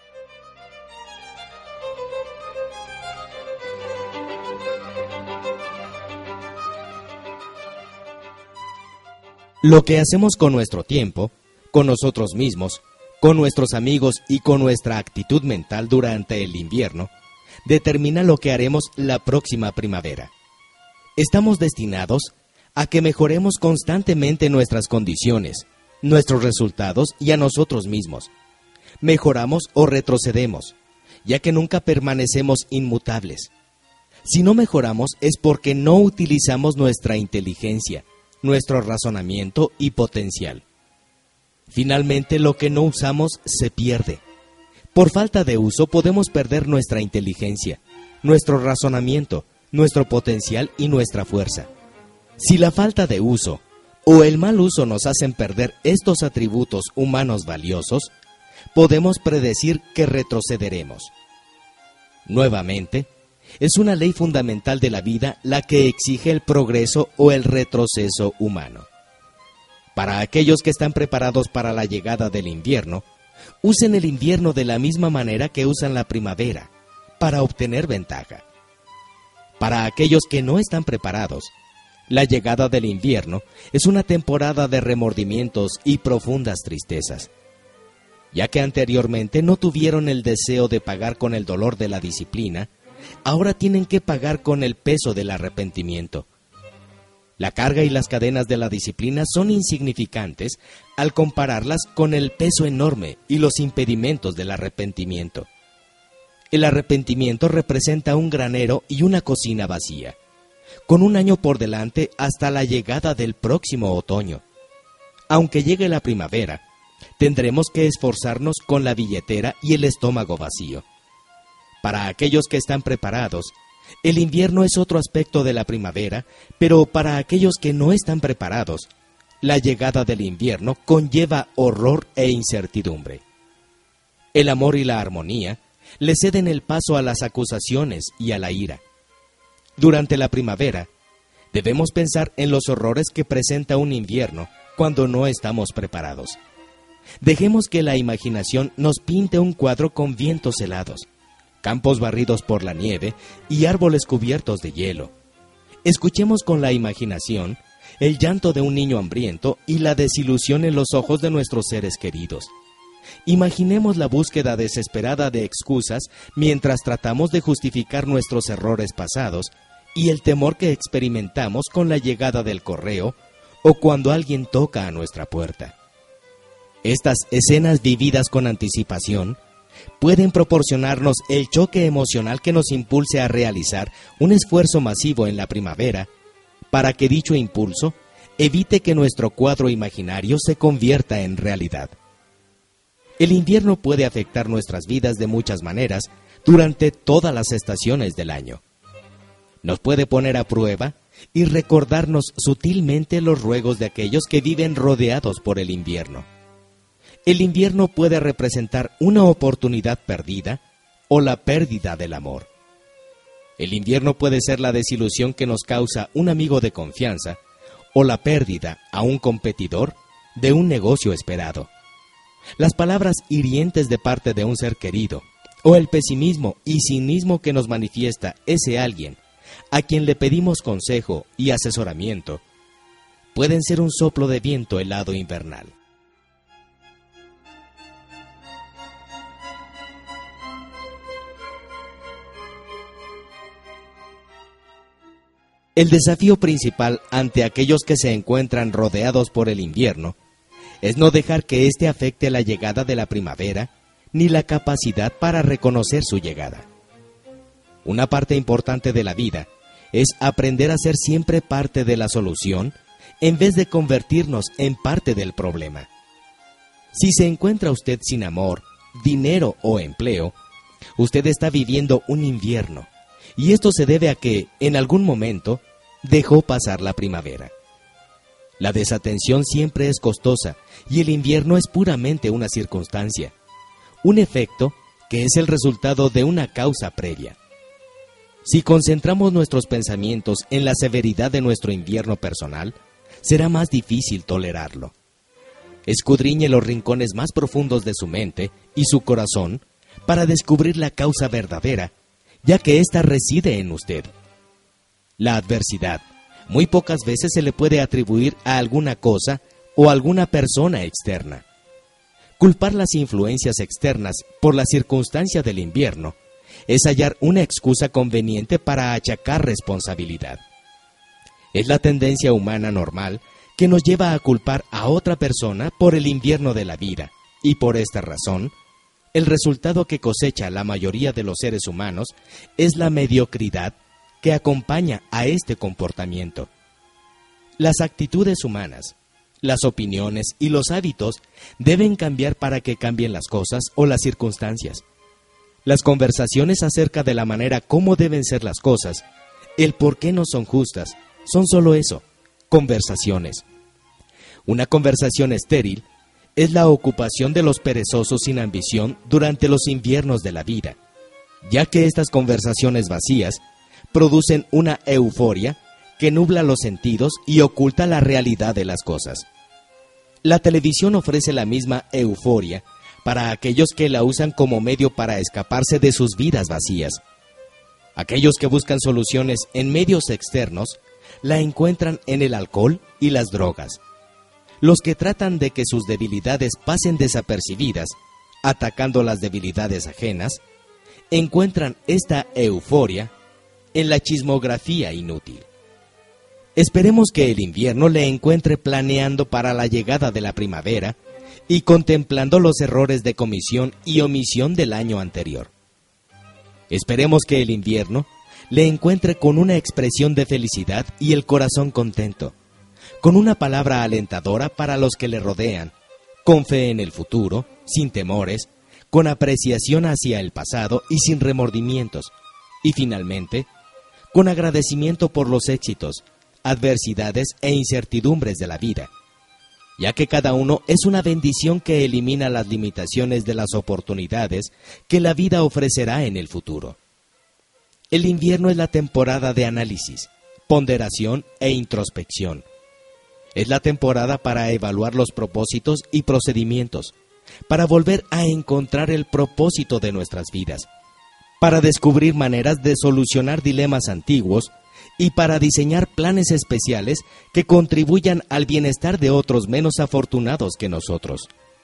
Lo que hacemos con nuestro tiempo, con nosotros mismos, con nuestros amigos y con nuestra actitud mental durante el invierno, determina lo que haremos la próxima primavera. Estamos destinados a que mejoremos constantemente nuestras condiciones, nuestros resultados y a nosotros mismos. Mejoramos o retrocedemos, ya que nunca permanecemos inmutables. Si no mejoramos es porque no utilizamos nuestra inteligencia, nuestro razonamiento y potencial. Finalmente, lo que no usamos se pierde. Por falta de uso podemos perder nuestra inteligencia, nuestro razonamiento, nuestro potencial y nuestra fuerza. Si la falta de uso o el mal uso nos hacen perder estos atributos humanos valiosos, podemos predecir que retrocederemos. Nuevamente, Es una ley fundamental de la vida la que exige el progreso o el retroceso humano. Para aquellos que están preparados para la llegada del invierno, usen el invierno de la misma manera que usan la primavera, para obtener ventaja. Para aquellos que no están preparados, la llegada del invierno es una temporada de remordimientos y profundas tristezas, ya que anteriormente no tuvieron el deseo de pagar con el dolor de la disciplina, ahora tienen que pagar con el peso del arrepentimiento. La carga y las cadenas de la disciplina son insignificantes al compararlas con el peso enorme y los impedimentos del arrepentimiento. El arrepentimiento representa un granero y una cocina vacía, con un año por delante hasta la llegada del próximo otoño. Aunque llegue la primavera, tendremos que esforzarnos con la billetera y el estómago vacío. Para aquellos que están preparados, el invierno es otro aspecto de la primavera, pero para aquellos que no están preparados, la llegada del invierno conlleva horror e incertidumbre. El amor y la armonía le ceden el paso a las acusaciones y a la ira. Durante la primavera, debemos pensar en los horrores que presenta un invierno cuando no estamos preparados. Dejemos que la imaginación nos pinte un cuadro con vientos helados, campos barridos por la nieve y árboles cubiertos de hielo. Escuchemos con la imaginación el llanto de un niño hambriento y la desilusión en los ojos de nuestros seres queridos. Imaginemos la búsqueda desesperada de excusas mientras tratamos de justificar nuestros errores pasados y el temor que experimentamos con la llegada del correo o cuando alguien toca a nuestra puerta. Estas escenas vividas con anticipación pueden proporcionarnos el choque emocional que nos impulse a realizar un esfuerzo masivo en la primavera para que dicho impulso evite que nuestro cuadro imaginario se convierta en realidad. El invierno puede afectar nuestras vidas de muchas maneras durante todas las estaciones del año. Nos puede poner a prueba y recordarnos sutilmente los ruegos de aquellos que viven rodeados por el invierno. El invierno puede representar una oportunidad perdida o la pérdida del amor. El invierno puede ser la desilusión que nos causa un amigo de confianza o la pérdida a un competidor de un negocio esperado. Las palabras hirientes de parte de un ser querido o el pesimismo y cinismo que nos manifiesta ese alguien a quien le pedimos consejo y asesoramiento pueden ser un soplo de viento helado invernal. El desafío principal ante aquellos que se encuentran rodeados por el invierno es no dejar que éste afecte la llegada de la primavera ni la capacidad para reconocer su llegada. Una parte importante de la vida es aprender a ser siempre parte de la solución en vez de convertirnos en parte del problema. Si se encuentra usted sin amor, dinero o empleo, usted está viviendo un invierno, y esto se debe a que, en algún momento, dejó pasar la primavera. La desatención siempre es costosa y el invierno es puramente una circunstancia, un efecto que es el resultado de una causa previa. Si concentramos nuestros pensamientos en la severidad de nuestro invierno personal, será más difícil tolerarlo. Escudriñe los rincones más profundos de su mente y su corazón para descubrir la causa verdadera, ya que ésta reside en usted. La adversidad muy pocas veces se le puede atribuir a alguna cosa o alguna persona externa. Culpar las influencias externas por la circunstancia del invierno es hallar una excusa conveniente para achacar responsabilidad. Es la tendencia humana normal que nos lleva a culpar a otra persona por el invierno de la vida, y por esta razón, el resultado que cosecha la mayoría de los seres humanos es la mediocridad que acompaña a este comportamiento. Las actitudes humanas, las opiniones y los hábitos deben cambiar para que cambien las cosas o las circunstancias. Las conversaciones acerca de la manera cómo deben ser las cosas, el por qué no son justas, son solo eso, conversaciones. Una conversación estéril es la ocupación de los perezosos sin ambición durante los inviernos de la vida. ya que estas conversaciones vacías producen una euforia que nubla los sentidos y oculta la realidad de las cosas. La televisión ofrece la misma euforia para aquellos que la usan como medio para escaparse de sus vidas vacías. Aquellos que buscan soluciones en medios externos la encuentran en el alcohol y las drogas. Los que tratan de que sus debilidades pasen desapercibidas, atacando las debilidades ajenas, encuentran esta euforia en la chismografía inútil. Esperemos que el invierno le encuentre planeando para la llegada de la primavera y contemplando los errores de comisión y omisión del año anterior. Esperemos que el invierno le encuentre con una expresión de felicidad y el corazón contento, con una palabra alentadora para los que le rodean, con fe en el futuro, sin temores, con apreciación hacia el pasado y sin remordimientos, y finalmente, con agradecimiento por los éxitos, adversidades e incertidumbres de la vida, ya que cada uno es una bendición que elimina las limitaciones de las oportunidades que la vida ofrecerá en el futuro. El invierno es la temporada de análisis, ponderación e introspección. Es la temporada para evaluar los propósitos y procedimientos, para volver a encontrar el propósito de nuestras vidas, para descubrir maneras de solucionar dilemas antiguos y para diseñar planes especiales que contribuyan al bienestar de otros menos afortunados que nosotros.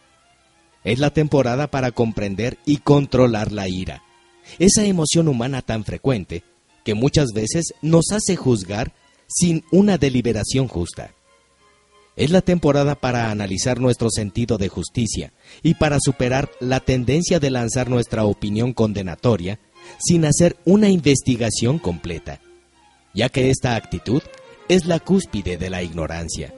Es la temporada para comprender y controlar la ira, esa emoción humana tan frecuente que muchas veces nos hace juzgar sin una deliberación justa. Es la temporada para analizar nuestro sentido de justicia y para superar la tendencia de lanzar nuestra opinión condenatoria sin hacer una investigación completa, ya que esta actitud es la cúspide de la ignorancia.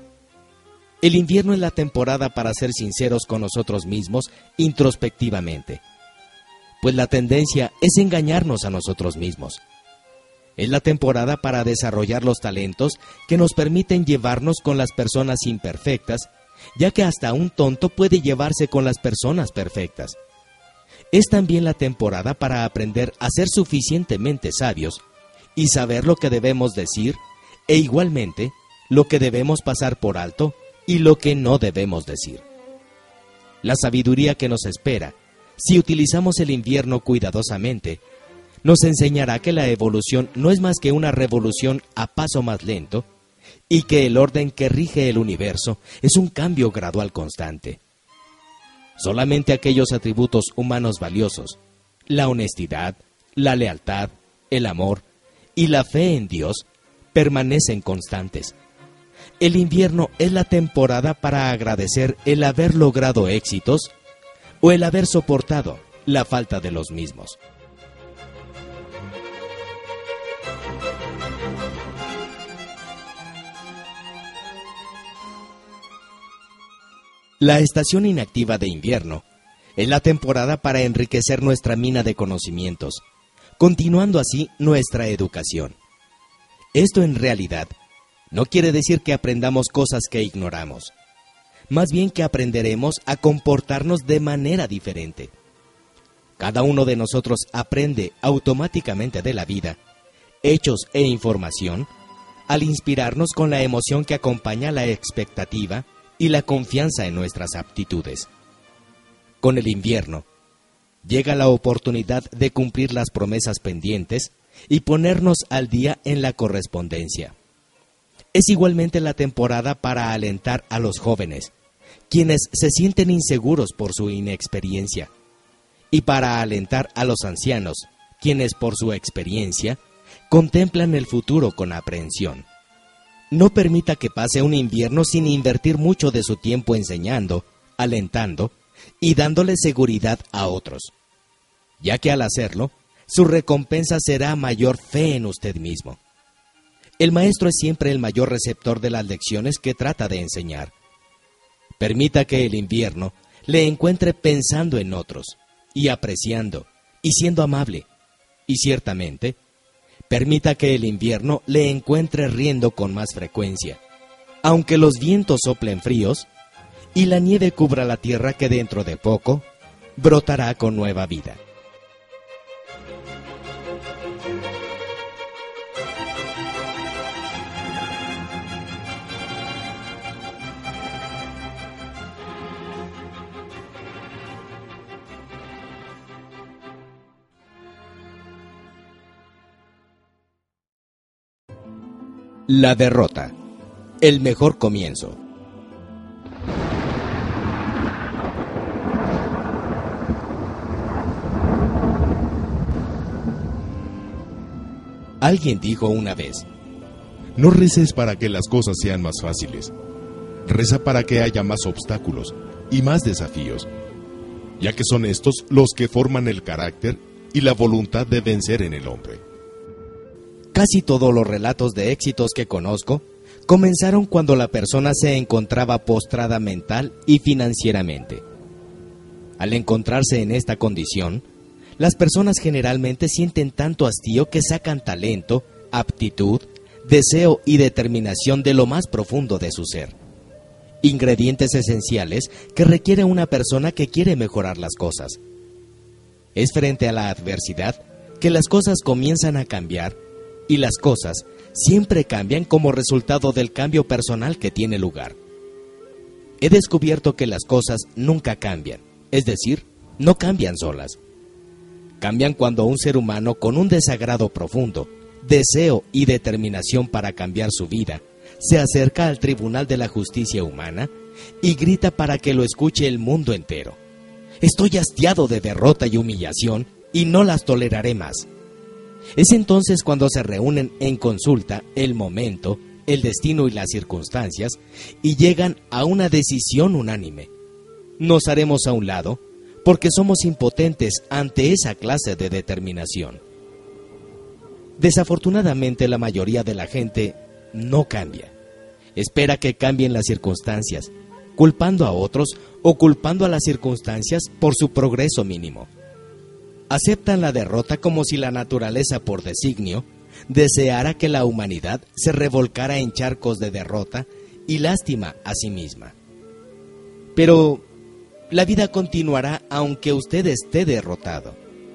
El invierno es la temporada para ser sinceros con nosotros mismos introspectivamente, pues la tendencia es engañarnos a nosotros mismos. Es la temporada para desarrollar los talentos que nos permiten llevarnos con las personas imperfectas, ya que hasta un tonto puede llevarse con las personas perfectas. Es también la temporada para aprender a ser suficientemente sabios y saber lo que debemos decir e igualmente lo que debemos pasar por alto y lo que no debemos decir. La sabiduría que nos espera, si utilizamos el invierno cuidadosamente, nos enseñará que la evolución no es más que una revolución a paso más lento y que el orden que rige el universo es un cambio gradual constante. Solamente aquellos atributos humanos valiosos, la honestidad, la lealtad, el amor y la fe en Dios, permanecen constantes. El invierno es la temporada para agradecer el haber logrado éxitos o el haber soportado la falta de los mismos. La estación inactiva de invierno es la temporada para enriquecer nuestra mina de conocimientos, continuando así nuestra educación. Esto en realidad no quiere decir que aprendamos cosas que ignoramos, más bien que aprenderemos a comportarnos de manera diferente. Cada uno de nosotros aprende automáticamente de la vida, hechos e información, al inspirarnos con la emoción que acompaña la expectativa y la confianza en nuestras aptitudes. Con el invierno, llega la oportunidad de cumplir las promesas pendientes y ponernos al día en la correspondencia. Es igualmente la temporada para alentar a los jóvenes, quienes se sienten inseguros por su inexperiencia, y para alentar a los ancianos, quienes por su experiencia contemplan el futuro con aprehensión. No permita que pase un invierno sin invertir mucho de su tiempo enseñando, alentando y dándole seguridad a otros, ya que al hacerlo, su recompensa será mayor fe en usted mismo. El maestro es siempre el mayor receptor de las lecciones que trata de enseñar. Permita que el invierno le encuentre pensando en otros, y apreciando, y siendo amable, y ciertamente, permita que el invierno le encuentre riendo con más frecuencia, aunque los vientos soplen fríos y la nieve cubra la tierra que dentro de poco brotará con nueva vida. La derrota, el mejor comienzo. Alguien dijo una vez: no reces para que las cosas sean más fáciles. Reza para que haya más obstáculos y más desafíos, ya que son estos los que forman el carácter y la voluntad de vencer en el hombre. Casi todos los relatos de éxitos que conozco comenzaron cuando la persona se encontraba postrada mental y financieramente. Al encontrarse en esta condición, las personas generalmente sienten tanto hastío que sacan talento, aptitud, deseo y determinación de lo más profundo de su ser. Ingredientes esenciales que requiere una persona que quiere mejorar las cosas. Es frente a la adversidad que las cosas comienzan a cambiar, y las cosas siempre cambian como resultado del cambio personal que tiene lugar. He descubierto que las cosas nunca cambian, es decir, no cambian solas. Cambian cuando un ser humano con un desagrado profundo, deseo y determinación para cambiar su vida, se acerca al tribunal de la justicia humana y grita para que lo escuche el mundo entero. Estoy hastiado de derrota y humillación y no las toleraré más. Es entonces cuando se reúnen en consulta el momento, el destino y las circunstancias y llegan a una decisión unánime. Nos haremos a un lado porque somos impotentes ante esa clase de determinación. Desafortunadamente, la mayoría de la gente no cambia. Espera que cambien las circunstancias, culpando a otros o culpando a las circunstancias por su progreso mínimo. Aceptan la derrota como si la naturaleza, por designio, deseara que la humanidad se revolcara en charcos de derrota y lástima a sí misma. Pero la vida continuará aunque usted esté derrotado.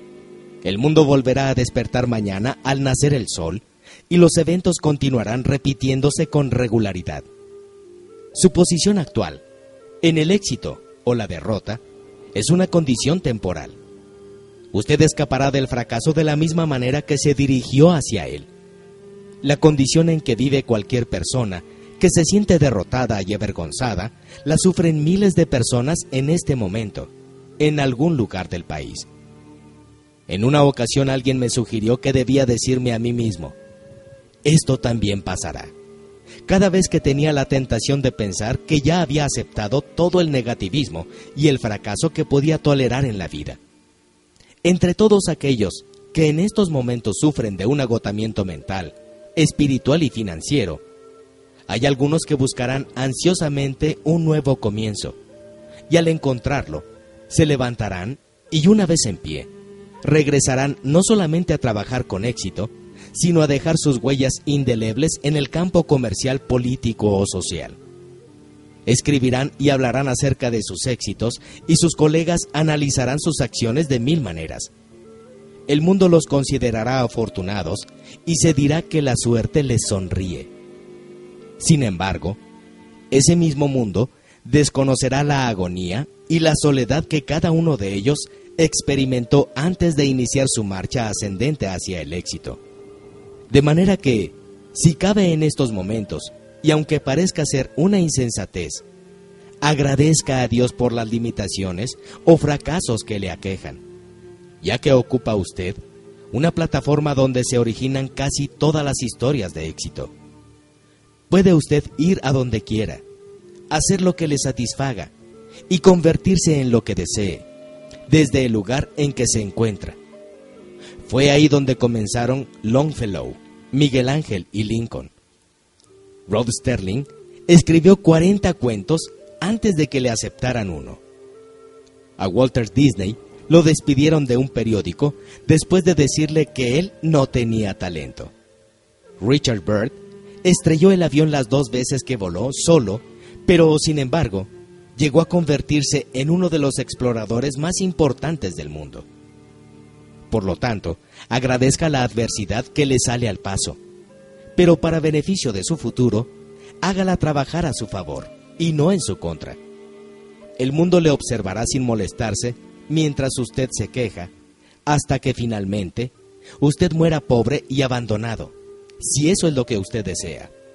El mundo volverá a despertar mañana al nacer el sol y los eventos continuarán repitiéndose con regularidad. Su posición actual, en el éxito o la derrota, es una condición temporal. Usted escapará del fracaso de la misma manera que se dirigió hacia él. La condición en que vive cualquier persona que se siente derrotada y avergonzada, la sufren miles de personas en este momento, en algún lugar del país. En una ocasión alguien me sugirió que debía decirme a mí mismo: esto también pasará. Cada vez que tenía la tentación de pensar que ya había aceptado todo el negativismo y el fracaso que podía tolerar en la vida. Entre todos aquellos que en estos momentos sufren de un agotamiento mental, espiritual y financiero, hay algunos que buscarán ansiosamente un nuevo comienzo, y al encontrarlo, se levantarán y una vez en pie, regresarán no solamente a trabajar con éxito, sino a dejar sus huellas indelebles en el campo comercial, político o social. Escribirán y hablarán acerca de sus éxitos y sus colegas analizarán sus acciones de mil maneras. El mundo los considerará afortunados y se dirá que la suerte les sonríe. Sin embargo, ese mismo mundo desconocerá la agonía y la soledad que cada uno de ellos experimentó antes de iniciar su marcha ascendente hacia el éxito. De manera que, si cabe en estos momentos, y aunque parezca ser una insensatez, agradezca a Dios por las limitaciones o fracasos que le aquejan, ya que ocupa usted una plataforma donde se originan casi todas las historias de éxito. Puede usted ir a donde quiera, hacer lo que le satisfaga y convertirse en lo que desee, desde el lugar en que se encuentra. Fue ahí donde comenzaron Longfellow, Miguel Ángel y Lincoln. Rod Sterling escribió cuarenta cuentos antes de que le aceptaran uno. A Walter Disney lo despidieron de un periódico después de decirle que él no tenía talento. Richard Byrd estrelló el avión las dos veces que voló solo, pero sin embargo, llegó a convertirse en uno de los exploradores más importantes del mundo. Por lo tanto, agradezca la adversidad que le sale al paso, pero para beneficio de su futuro, hágala trabajar a su favor y no en su contra. El mundo le observará sin molestarse mientras usted se queja, hasta que finalmente usted muera pobre y abandonado, si eso es lo que usted desea.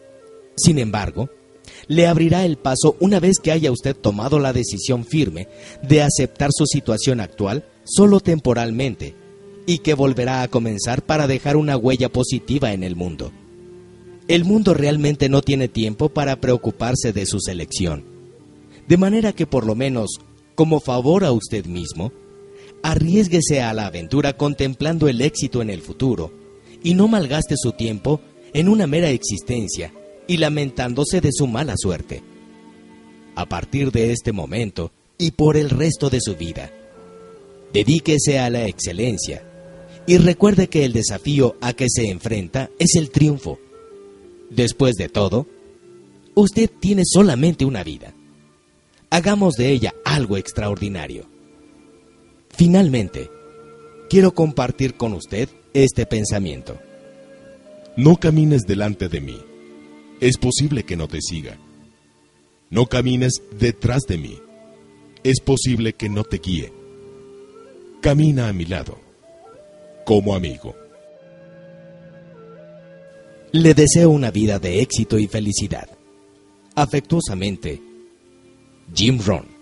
Sin embargo, le abrirá el paso una vez que haya usted tomado la decisión firme de aceptar su situación actual solo temporalmente y que volverá a comenzar para dejar una huella positiva en el mundo. El mundo realmente no tiene tiempo para preocuparse de su selección, de manera que por lo menos, como favor a usted mismo, arriésguese a la aventura contemplando el éxito en el futuro y no malgaste su tiempo en una mera existencia y lamentándose de su mala suerte. A partir de este momento y por el resto de su vida, dedíquese a la excelencia y recuerde que el desafío a que se enfrenta es el triunfo. Después de todo, usted tiene solamente una vida. Hagamos de ella algo extraordinario. Finalmente, quiero compartir con usted este pensamiento. No camines delante de mí. Es posible que no te siga. No camines detrás de mí. Es posible que no te guíe. Camina a mi lado, como amigo. Le deseo una vida de éxito y felicidad. Afectuosamente, Jim Rohn.